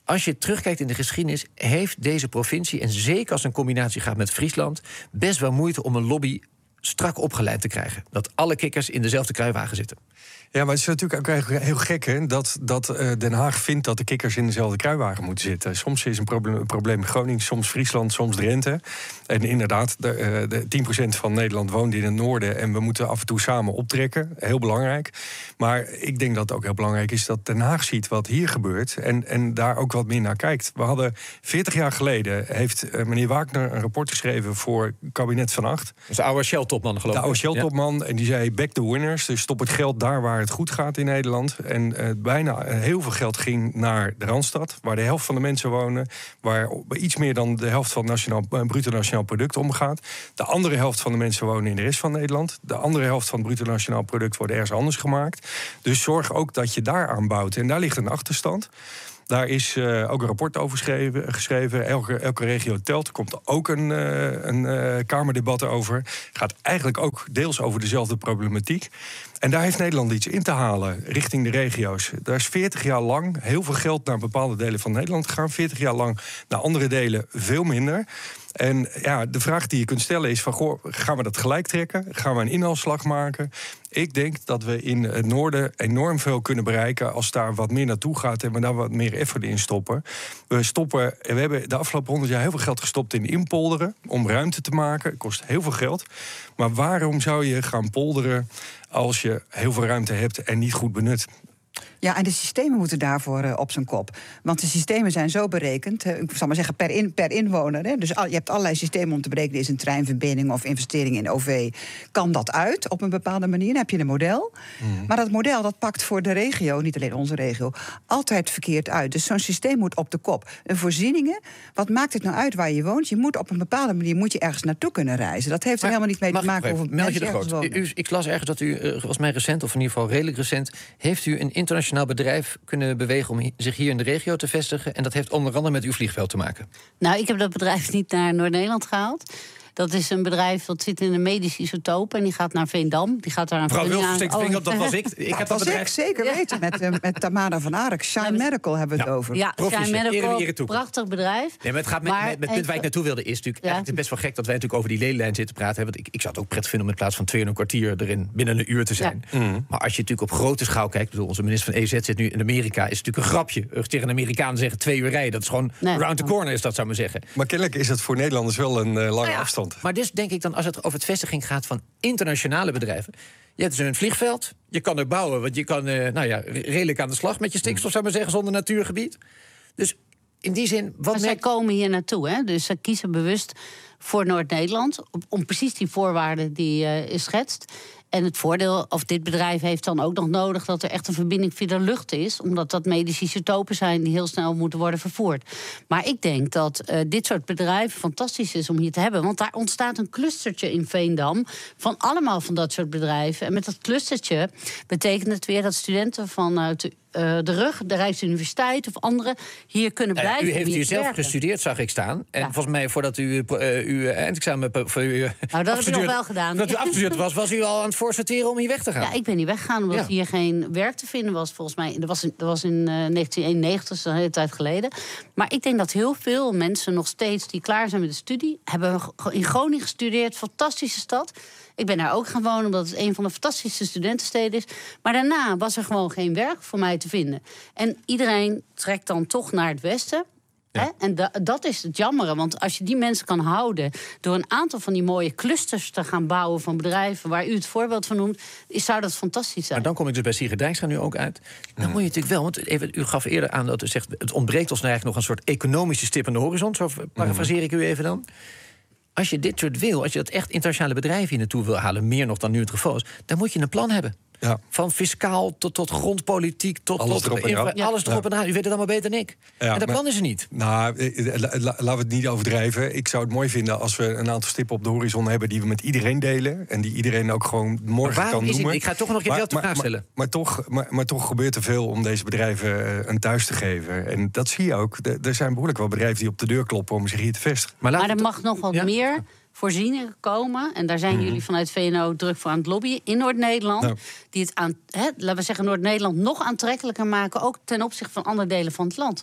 als je terugkijkt in de geschiedenis, heeft deze provincie, en zeker als een combinatie gaat met Friesland, best wel moeite om een lobby strak opgeleid te krijgen. Dat alle kikkers in dezelfde kruiwagen zitten. Ja, maar het is natuurlijk ook eigenlijk heel gek, hè, dat, dat uh, Den Haag vindt dat de kikkers in dezelfde kruiwagen moeten zitten. Soms is een probleem, een probleem Groningen, soms Friesland, soms Drenthe. En inderdaad, de, uh, de tien procent van Nederland woont in het noorden en we moeten af en toe samen optrekken. Heel belangrijk. Maar ik denk dat het ook heel belangrijk is dat Den Haag ziet wat hier gebeurt en, en daar ook wat meer naar kijkt. We hadden veertig jaar geleden, heeft uh, meneer Wagner een rapport geschreven voor kabinet Van Acht. Dat is de oude Shell-topman, geloof ik. De oude Shell-topman, ja. En die zei back the winners, dus stop het geld daar waar het goed gaat in Nederland. En uh, bijna uh, heel veel geld ging naar de Randstad, waar de helft van de mensen wonen, waar iets meer dan de helft van het nationaal, uh, bruto nationaal product omgaat. De andere helft van de mensen wonen in de rest van Nederland. De andere helft van het bruto nationaal product wordt ergens anders gemaakt. Dus zorg ook dat je daar aan bouwt. En daar ligt een achterstand. Daar is uh, ook een rapport over geschreven. geschreven. Elke, elke regio telt. Er komt ook een, uh, een uh, Kamerdebat over. Gaat eigenlijk ook deels over dezelfde problematiek. En daar heeft Nederland iets in te halen richting de regio's. Daar is veertig jaar lang heel veel geld naar bepaalde delen van Nederland gegaan. veertig jaar lang naar andere delen veel minder. En ja, de vraag die je kunt stellen is van, goh, gaan we dat gelijk trekken? Gaan we een inhaalslag maken? Ik denk dat we in het noorden enorm veel kunnen bereiken als daar wat meer naartoe gaat en we daar wat meer effort in stoppen. We stoppen, we hebben de afgelopen honderd jaar heel veel geld gestopt in inpolderen om ruimte te maken. Het kost heel veel geld. Maar waarom zou je gaan polderen als je heel veel ruimte hebt en niet goed benut? Ja, en de systemen moeten daarvoor uh, op zijn kop. Want de systemen zijn zo berekend, uh, ik zal maar zeggen per, in, per inwoner. Hè. Dus al, je hebt allerlei systemen om te berekenen. Is een treinverbinding of investering in O V. Kan dat uit op een bepaalde manier? Dan heb je een model. Mm. Maar dat model dat pakt voor de regio, niet alleen onze regio, altijd verkeerd uit. Dus zo'n systeem moet op de kop. En voorzieningen, wat maakt het nou uit waar je woont? Je moet op een bepaalde manier moet je ergens naartoe kunnen reizen. Dat heeft er maar, helemaal niet mee te maken hoeveel mensen ergens wonen. U, ik las ergens dat u, uh, volgens mij recent, of in ieder geval redelijk recent, heeft u een internationaal bedrijf kunnen bewegen om zich hier in de regio te vestigen. En dat heeft onder andere met uw vliegveld te maken. Nou, ik heb dat bedrijf niet naar Noord-Nederland gehaald. Dat is een bedrijf dat zit in een medische isotoop en die gaat naar Veendam. Die gaat daar een Mevrouw Wilfs, oh, dat was ik. Ik dat heb was dat bedrijf... ik, zeker weten. Met, uh, met Tamara van Arek. Shine Medical hebben we het ja. over. Ja, Shine Medical, prachtig bedrijf. Nee, maar het gaat met, maar, met, met het punt waar ik naartoe wilde is natuurlijk... Ja. Het is best wel gek dat wij natuurlijk over die ledenlijn zitten praten. Want ik, ik zou het ook prettig vinden om in plaats van twee en een kwartier erin binnen een uur te zijn. Ja. Mm. Maar als je natuurlijk op grote schaal kijkt... Bedoel, onze minister van E Z zit nu in Amerika. Is het natuurlijk een grapje. Tegen een Amerikaan zeggen twee uur rijden. Dat is gewoon nee. round the corner, is dat, zou maar zeggen. Maar kennelijk is het voor Nederlanders wel een uh, lange nou ja, afstand. Maar dus denk ik dan, als het over het vestigen gaat van internationale bedrijven... Je hebt dus een vliegveld, je kan er bouwen... want je kan uh, nou ja, redelijk aan de slag met je stikstof, zou maar zeggen, zonder natuurgebied. Dus in die zin... Wat maar zij merkt... komen hier naartoe, hè? Dus ze kiezen bewust voor Noord-Nederland... om precies die voorwaarden die uh, is schetst. En het voordeel, of dit bedrijf heeft dan ook nog nodig... dat er echt een verbinding via de lucht is... omdat dat medische isotopen zijn die heel snel moeten worden vervoerd. Maar ik denk dat uh, dit soort bedrijven fantastisch is om hier te hebben. Want daar ontstaat een clustertje in Veendam... van allemaal van dat soort bedrijven. En met dat clustertje betekent het weer dat studenten vanuit de Uh, de rug, de Rijksuniversiteit of andere hier kunnen blijven. Uh, u heeft hier zelf werken. gestudeerd, zag ik staan. En ja. volgens mij, voordat u uh, uw eindexamen... Voor u, uh, nou, dat heb ik nog wel gedaan. Dat u afgestudeerd was, was u al aan het voorsorteren om hier weg te gaan? Ja, ik ben hier weggegaan omdat ja. hier geen werk te vinden was. Volgens mij, dat was in, dat was in uh, negentien eenennegentig, dat is een hele tijd geleden. Maar ik denk dat heel veel mensen nog steeds die klaar zijn met de studie... hebben in Groningen gestudeerd, fantastische stad... Ik ben daar ook gaan wonen, omdat het een van de fantastische studentensteden is. Maar daarna was er gewoon geen werk voor mij te vinden. En iedereen trekt dan toch naar het westen. Ja. Hè? En da- dat is het jammere. Want als je die mensen kan houden... door een aantal van die mooie clusters te gaan bouwen van bedrijven... waar u het voorbeeld van noemt, zou dat fantastisch zijn. Maar dan kom ik dus bij Sigrid Dijkstra nu ook uit. Dan mm. moet je natuurlijk wel, want even, u gaf eerder aan dat u zegt... het ontbreekt ons eigenlijk nog een soort economische stip aan de horizon. Zo parafraseer mm. ik u even dan. Als je dit soort wil, als je dat echt internationale bedrijven hier naartoe wil halen... meer nog dan nu het geval is, dan moet je een plan hebben. Ja. Van fiscaal tot, tot grondpolitiek, tot, alles tot erop en infra, ja. alles erop ja. en aan. U weet het allemaal beter dan ik. Ja, en dat maar, plan is er niet. Nou, la, la, laten we het niet overdrijven. Ik zou het mooi vinden als we een aantal stippen op de horizon hebben... die we met iedereen delen. En die iedereen ook gewoon morgen kan noemen. Het, ik ga toch nog een keer maar, vraag stellen. Maar, maar, toch, maar, maar toch gebeurt er veel om deze bedrijven een thuis te geven. En dat zie je ook. De, er zijn behoorlijk wel bedrijven die op de deur kloppen... om zich hier te vestigen. Maar, maar er mag nog wat ja. meer... voorzieningen komen. En daar zijn mm-hmm. jullie vanuit V N O druk voor aan het lobbyen in Noord-Nederland. Ja. Die het aan, hè, laten we zeggen, Noord-Nederland nog aantrekkelijker maken. Ook ten opzichte van andere delen van het land.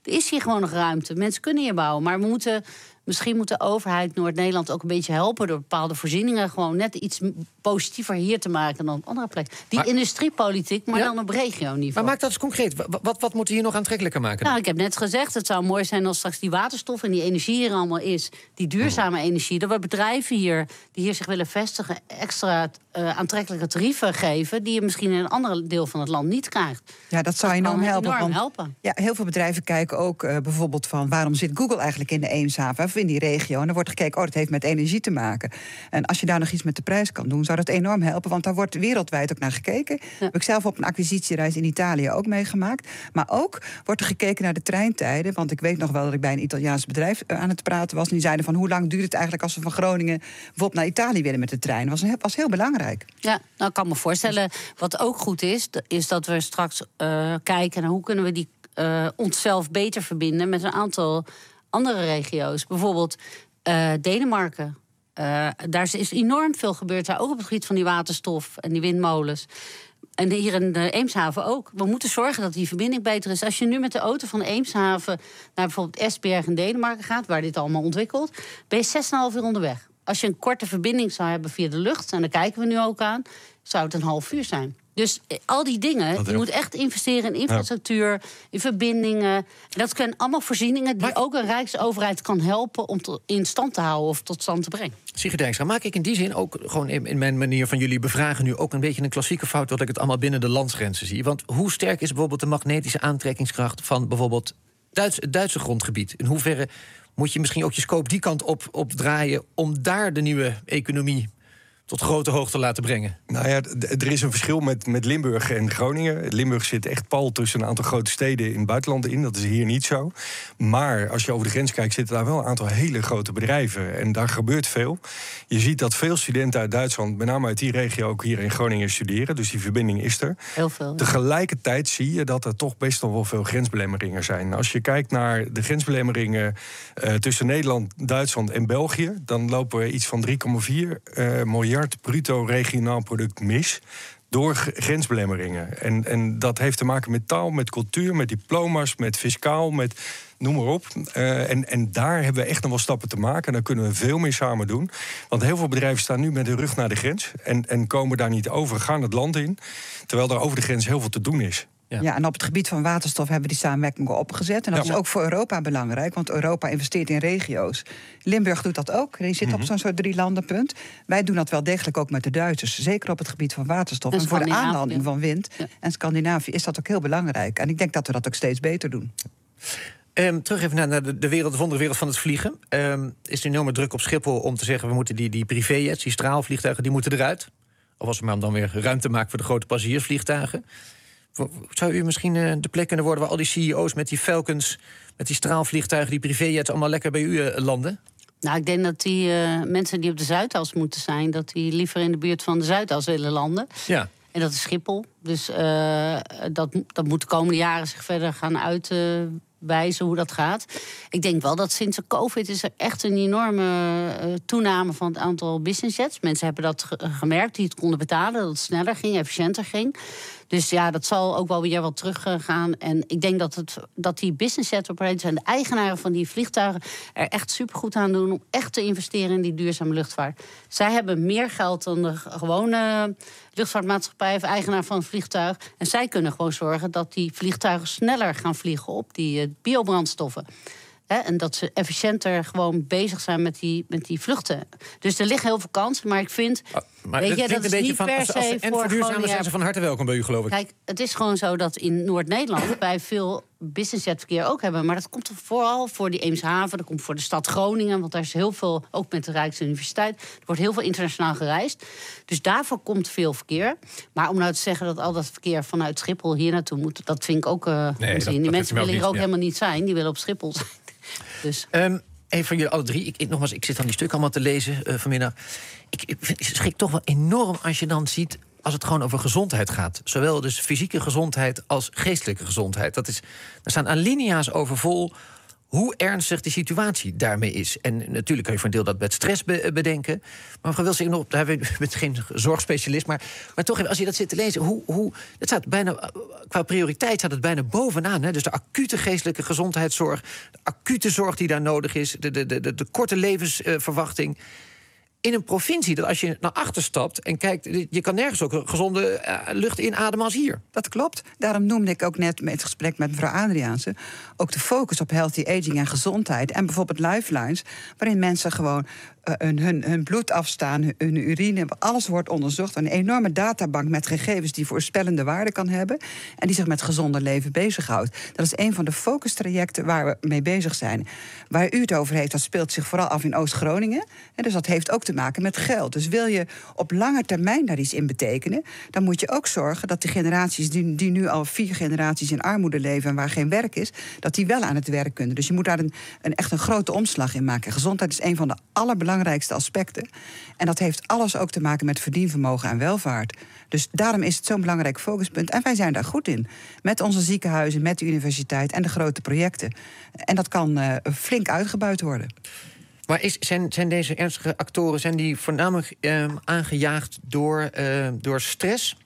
Er is hier gewoon nog ruimte. Mensen kunnen hier bouwen. Maar we moeten, misschien moet de overheid Noord-Nederland ook een beetje helpen... door bepaalde voorzieningen gewoon net iets positiever hier te maken dan op andere plekken. Die maar, industriepolitiek, maar ja, dan op regio-niveau. Maar maak dat eens concreet. Wat, wat, wat moet hier nog aantrekkelijker maken? Nou, ik heb net gezegd, het zou mooi zijn als straks die waterstof en die energie hier allemaal is. Die duurzame oh. energie. Dat we bedrijven hier, die hier zich willen vestigen, extra uh, aantrekkelijke tarieven geven, die je misschien in een ander deel van het land niet krijgt. Ja, dat zou dat enorm helpen. Enorm want, helpen. Ja, heel veel bedrijven kijken ook uh, bijvoorbeeld van waarom zit Google eigenlijk in de Eemshaven of in die regio. En dan wordt gekeken, oh, dat heeft met energie te maken. En als je daar nog iets met de prijs kan doen, zou dat enorm helpen. Want daar wordt wereldwijd ook naar gekeken. Ja. Heb ik zelf op een acquisitiereis in Italië ook meegemaakt. Maar ook wordt er gekeken naar de treintijden. Want ik weet nog wel dat ik bij een Italiaans bedrijf uh, aan het praten was. En die zeiden van hoe lang duurt het eigenlijk als we van Groningen bijvoorbeeld naar Italië willen met de trein. Dat was, was heel belangrijk. Ja, nou ik kan me voorstellen. Wat ook goed is, is dat we straks uh, kijken naar hoe kunnen we die uh, onszelf beter verbinden met een aantal andere regio's. Bijvoorbeeld uh, Denemarken. Uh, daar is enorm veel gebeurd, daar ook op het gebied van die waterstof en die windmolens. En hier in de Eemshaven ook. We moeten zorgen dat die verbinding beter is. Als je nu met de auto van de Eemshaven naar bijvoorbeeld Esbjerg in Denemarken gaat, waar dit allemaal ontwikkelt, ben je zes en een half uur onderweg. Als je een korte verbinding zou hebben via de lucht, en daar kijken we nu ook aan, zou het een half uur zijn. Dus al die dingen, je moet echt investeren in infrastructuur, ja. in verbindingen. En dat zijn allemaal voorzieningen die maar, ook een rijksoverheid kan helpen om to, in stand te houden of tot stand te brengen. Sigrid Dijkstra, maak ik in die zin ook gewoon in, in mijn manier van jullie bevragen nu ook een beetje een klassieke fout dat ik het allemaal binnen de landsgrenzen zie. Want hoe sterk is bijvoorbeeld de magnetische aantrekkingskracht van bijvoorbeeld Duits, het Duitse grondgebied? In hoeverre moet je misschien ook je scope die kant op, op draaien om daar de nieuwe economie tot grote hoogte laten brengen? Nou ja, d- er is een verschil met, met Limburg en Groningen. Limburg zit echt pal tussen een aantal grote steden in het buitenland in. Dat is hier niet zo. Maar als je over de grens kijkt, zitten daar wel een aantal hele grote bedrijven. En daar gebeurt veel. Je ziet dat veel studenten uit Duitsland, met name uit die regio, ook hier in Groningen studeren. Dus die verbinding is er. Heel veel. Tegelijkertijd zie je dat er toch best nog wel veel grensbelemmeringen zijn. Als je kijkt naar de grensbelemmeringen uh, tussen Nederland, Duitsland en België, dan lopen we iets van drie komma vier uh, miljard bruto regionaal product mis door grensbelemmeringen. En, en dat heeft te maken met taal, met cultuur, met diploma's, met fiscaal, met noem maar op. Uh, en, en daar hebben we echt nog wel stappen te maken. En daar kunnen we veel meer samen doen. Want heel veel bedrijven staan nu met de rug naar de grens en, en komen daar niet over, gaan het land in, terwijl er over de grens heel veel te doen is. Ja. ja, en op het gebied van waterstof hebben we die samenwerking opgezet. En dat ja, maar... is ook voor Europa belangrijk, want Europa investeert in regio's. Limburg doet dat ook. Die zit mm-hmm. op zo'n soort drie landenpunt. Wij doen dat wel degelijk ook met de Duitsers. Zeker op het gebied van waterstof. En, en voor de aanlanding van wind. Ja. En Scandinavië is dat ook heel belangrijk. En ik denk dat we dat ook steeds beter doen. Um, terug even naar, naar de, de, wereld, de wonderwereld van het vliegen. Um, is er enorme druk op Schiphol om te zeggen, we moeten die, die privéjets, die straalvliegtuigen, die moeten eruit. Of als we maar om dan weer ruimte maken voor de grote passagiersvliegtuigen. Zou u misschien uh, de plek kunnen worden waar al die C E O's met die Falcons, met die straalvliegtuigen, die privéjets allemaal lekker bij u uh, landen? Nou, ik denk dat die uh, mensen die op de Zuidas moeten zijn, dat die liever in de buurt van de Zuidas willen landen. Ja. En dat is Schiphol. Dus uh, dat, dat moet de komende jaren zich verder gaan uitwijzen uh, hoe dat gaat. Ik denk wel dat sinds de COVID is er echt een enorme uh, toename van het aantal businessjets. Mensen hebben dat ge- gemerkt, die het konden betalen, dat het sneller ging, efficiënter ging. Dus ja, dat zal ook wel weer wat teruggaan. En ik denk dat, het, dat die business jet operators en de eigenaren van die vliegtuigen er echt supergoed aan doen om echt te investeren in die duurzame luchtvaart. Zij hebben meer geld dan de gewone luchtvaartmaatschappij of eigenaar van een vliegtuig. En zij kunnen gewoon zorgen dat die vliegtuigen sneller gaan vliegen op die uh, biobrandstoffen. He, en dat ze efficiënter gewoon bezig zijn met die, met die vluchten. Dus er liggen heel veel kansen, maar ik vind... Oh, maar weet dat je, dat is niet van, per als, als se en voor verduurzamen zijn ze van harte welkom bij u, geloof ik. Kijk, het is gewoon zo dat in Noord-Nederland wij veel businessjetverkeer ook hebben. Maar dat komt vooral voor die Eemshaven, dat komt voor de stad Groningen, want daar is heel veel, ook met de Rijksuniversiteit, er wordt heel veel internationaal gereisd. Dus daarvoor komt veel verkeer. Maar om nou te zeggen dat al dat verkeer vanuit Schiphol hier naartoe moet, dat vind ik ook uh, nee, onzin. Die dat mensen willen hier ook ja. helemaal niet zijn, die willen op Schiphol zijn. Dus. Um, even van jullie alle drie. Ik, ik, nogmaals, ik zit aan die stuk allemaal te lezen uh, vanmiddag. Ik, ik schrik toch wel enorm als je dan ziet, als het gewoon over gezondheid gaat. Zowel dus fysieke gezondheid als geestelijke gezondheid. Dat is, er staan alinea's over vol hoe ernstig de situatie daarmee is. En natuurlijk kan je voor een deel dat met stress be- bedenken. Maar mevrouw Wilson, nog, daar ben ik geen zorgspecialist... maar, maar toch even, als je dat zit te lezen... Hoe, hoe, het staat bijna, qua prioriteit staat het bijna bovenaan. Hè? Dus de acute geestelijke gezondheidszorg... de acute zorg die daar nodig is... de, de, de, de korte levensverwachting... in een provincie dat als je naar achter stapt en kijkt... je kan nergens ook een gezonde uh, lucht inademen als hier. Dat klopt. Daarom noemde ik ook net met het gesprek met mevrouw Adriaanse... ook de focus op healthy aging en gezondheid. En bijvoorbeeld lifelines, waarin mensen gewoon... Uh, hun, hun, hun bloed afstaan, hun, hun urine, alles wordt onderzocht. Een enorme databank met gegevens die voorspellende waarde kan hebben... en die zich met gezonder leven bezighoudt. Dat is een van de focustrajecten waar we mee bezig zijn. Waar u het over heeft, dat speelt zich vooral af in Oost-Groningen. En dus dat heeft ook te maken met geld. Dus wil je op lange termijn daar iets in betekenen... dan moet je ook zorgen dat de generaties die, die nu al vier generaties in armoede leven... en waar geen werk is, dat die wel aan het werk kunnen. Dus je moet daar een, een, echt een grote omslag in maken. Gezondheid is een van de allerbelangrijkste aspecten. En dat heeft alles ook te maken met verdienvermogen en welvaart. Dus daarom is het zo'n belangrijk focuspunt. En wij zijn daar goed in. Met onze ziekenhuizen, met de universiteit en de grote projecten. En dat kan uh, flink uitgebuit worden. Maar is, zijn, zijn deze ernstige actoren zijn die voornamelijk uh, aangejaagd door, uh, door stress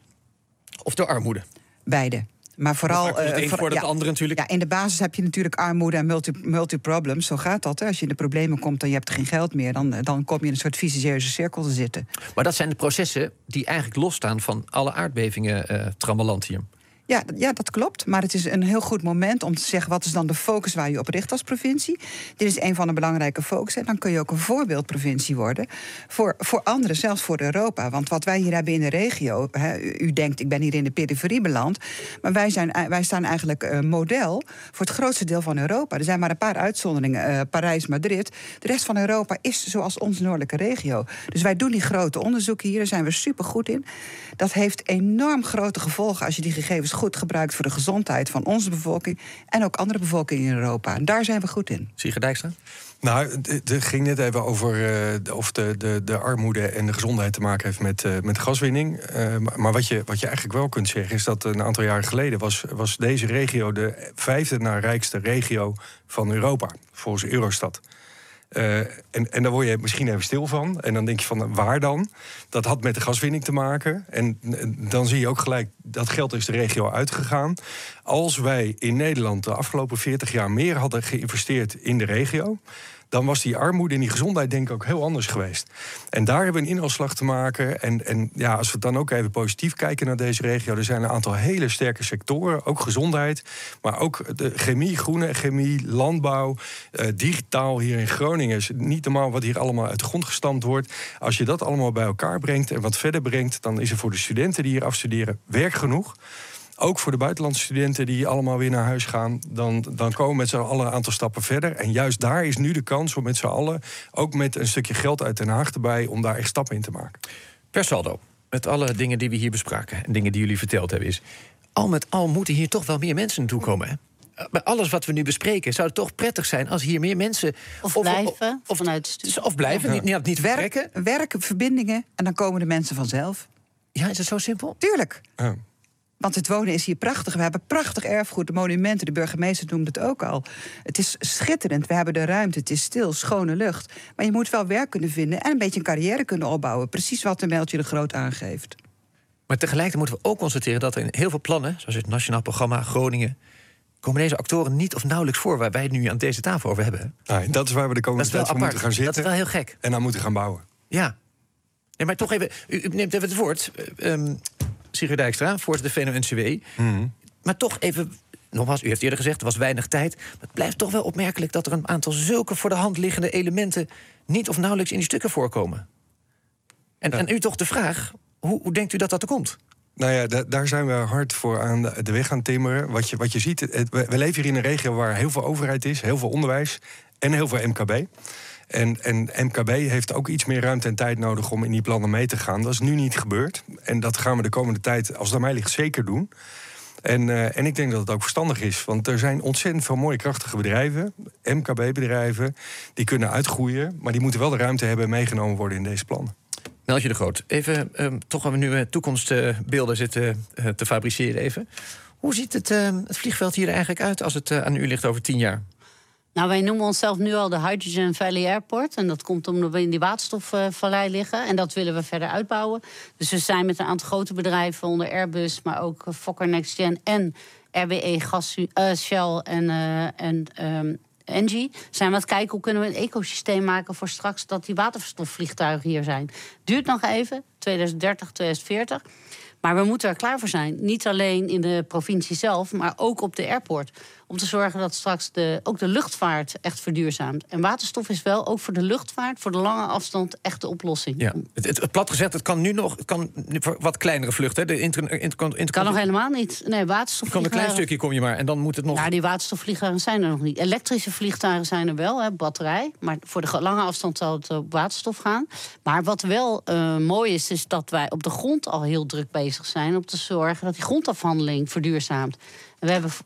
of door armoede? Beide. Maar vooral. Het een uh, voor, voor het ja, andere natuurlijk. Ja, in de basis heb je natuurlijk armoede en multi, multi-problems. Zo gaat dat. Hè. Als je in de problemen komt en je hebt geen geld meer, dan, dan kom je in een soort vicieuze cirkel te zitten. Maar dat zijn de processen die eigenlijk losstaan van alle aardbevingen, uh, trammeland hier. Ja, ja, dat klopt. Maar het is een heel goed moment om te zeggen... wat is dan de focus waar je op richt als provincie? Dit is een van de belangrijke focussen. En dan kun je ook een voorbeeldprovincie worden voor, voor anderen, zelfs voor Europa. Want wat wij hier hebben in de regio... He, u, u denkt, ik ben hier in de periferie beland... maar wij, zijn, wij staan eigenlijk uh, model voor het grootste deel van Europa. Er zijn maar een paar uitzonderingen, uh, Parijs, Madrid. De rest van Europa is zoals onze noordelijke regio. Dus wij doen die grote onderzoeken hier, daar zijn we supergoed in. Dat heeft enorm grote gevolgen als je die gegevens goed gebruikt voor de gezondheid van onze bevolking en ook andere bevolkingen in Europa. En daar zijn we goed in. Sigrid Dijkstra? Nou, het ging net even over uh, of de, de, de armoede en de gezondheid te maken heeft met, uh, met gaswinning. Uh, maar wat je, wat je eigenlijk wel kunt zeggen is dat een aantal jaren geleden was, was deze regio de vijfde na rijkste regio van Europa, volgens Eurostat. Uh, en, en daar word je misschien even stil van. En dan denk je van, waar dan? Dat had met de gaswinning te maken. En dan zie je ook gelijk, dat geld is de regio uitgegaan. Als wij in Nederland de afgelopen veertig jaar meer hadden geïnvesteerd in de regio, dan was die armoede en die gezondheid denk ik ook heel anders geweest. En daar hebben we een inhaalslag te maken. En, en ja, als we dan ook even positief kijken naar deze regio, er zijn een aantal hele sterke sectoren, ook gezondheid, maar ook de chemie, groene chemie, landbouw, uh, digitaal hier in Groningen. Is niet normaal wat hier allemaal uit de grond gestampt wordt. Als je dat allemaal bij elkaar brengt en wat verder brengt, dan is er voor de studenten die hier afstuderen werk genoeg. Ook voor de buitenlandse studenten die allemaal weer naar huis gaan, dan, dan komen we met z'n allen een aantal stappen verder. En juist daar is nu de kans om met z'n allen, ook met een stukje geld uit Den Haag erbij, om daar echt stappen in te maken. Per saldo, met alle dingen die we hier bespraken en dingen die jullie verteld hebben, is al met al moeten hier toch wel meer mensen naartoe komen, hè? Bij alles wat we nu bespreken zou het toch prettig zijn als hier meer mensen Of, of blijven, of, of vanuit de studie. Of blijven, ja. niet, niet, niet werken. Werken, verbindingen en dan komen de mensen vanzelf. Ja, is het zo simpel? Tuurlijk. Ja. Want het wonen is hier prachtig. We hebben prachtig erfgoed, de monumenten. De burgemeester noemde het ook al. Het is schitterend. We hebben de ruimte. Het is stil, schone lucht. Maar je moet wel werk kunnen vinden en een beetje een carrière kunnen opbouwen. Precies wat de Mailtje de Groot aangeeft. Maar tegelijkertijd moeten we ook constateren dat er in heel veel plannen, zoals het Nationaal Programma Groningen, komen deze actoren niet of nauwelijks voor waar wij het nu aan deze tafel over hebben. Nee, dat is waar we de komende tijd voor moeten gaan zitten. Dat is wel heel gek. En dan moeten gaan bouwen. Ja. Nee, maar toch even, u, u neemt even het woord. Um, Sigrid Dijkstra, voorzitter V N O N C W. Mm-hmm. Maar toch even, nogmaals, u heeft eerder gezegd, er was weinig tijd. Maar het blijft toch wel opmerkelijk dat er een aantal zulke voor de hand liggende elementen niet of nauwelijks in die stukken voorkomen. En, ja. en u toch de vraag, hoe, hoe denkt u dat dat er komt? Nou ja, da- daar zijn we hard voor aan de, de weg aan timmeren. Wat je, wat je ziet, het, we, we leven hier in een regio waar heel veel overheid is, heel veel onderwijs en heel veel M K B. En, en M K B heeft ook iets meer ruimte en tijd nodig om in die plannen mee te gaan. Dat is nu niet gebeurd. En dat gaan we de komende tijd, als het aan mij ligt, zeker doen. En, uh, en ik denk dat het ook verstandig is. Want er zijn ontzettend veel mooie, krachtige bedrijven, M K B-bedrijven, die kunnen uitgroeien. Maar die moeten wel de ruimte hebben meegenomen worden in deze plannen. Mailtje de Groot, even, um, toch gaan we nu uh, toekomstbeelden zitten uh, te fabriceren even. Hoe ziet het, uh, het vliegveld hier eigenlijk uit als het uh, aan u ligt over tien jaar? Nou, wij noemen onszelf nu al de Hydrogen Valley Airport. En dat komt omdat we in die waterstofvallei liggen. En dat willen we verder uitbouwen. Dus we zijn met een aantal grote bedrijven onder Airbus, maar ook Fokker NextGen en R W E, Gas, uh, Shell en, uh, en um, Engie. Zijn we aan het kijken hoe kunnen we een ecosysteem maken voor straks dat die waterstofvliegtuigen hier zijn. Duurt nog even, twintig dertig, twintig veertig. Maar we moeten er klaar voor zijn. Niet alleen in de provincie zelf, maar ook op de airport. Om te zorgen dat straks de, ook de luchtvaart echt verduurzaamt. En waterstof is wel ook voor de luchtvaart, voor de lange afstand, echt de oplossing. Ja. Het, het, het plat gezegd, het kan nu nog het kan voor wat kleinere vluchten. De inter, inter, inter, kan nog helemaal niet. Nee, waterstof. Kan een klein stukje kom je maar en dan moet het nog. Nou, die waterstofvliegtuigen zijn er nog niet. Elektrische vliegtuigen zijn er wel, hè, batterij. Maar voor de lange afstand zal het op waterstof gaan. Maar wat wel uh, mooi is, is dat wij op de grond al heel druk bezig zijn om te zorgen dat die grondafhandeling verduurzaamt. En we hebben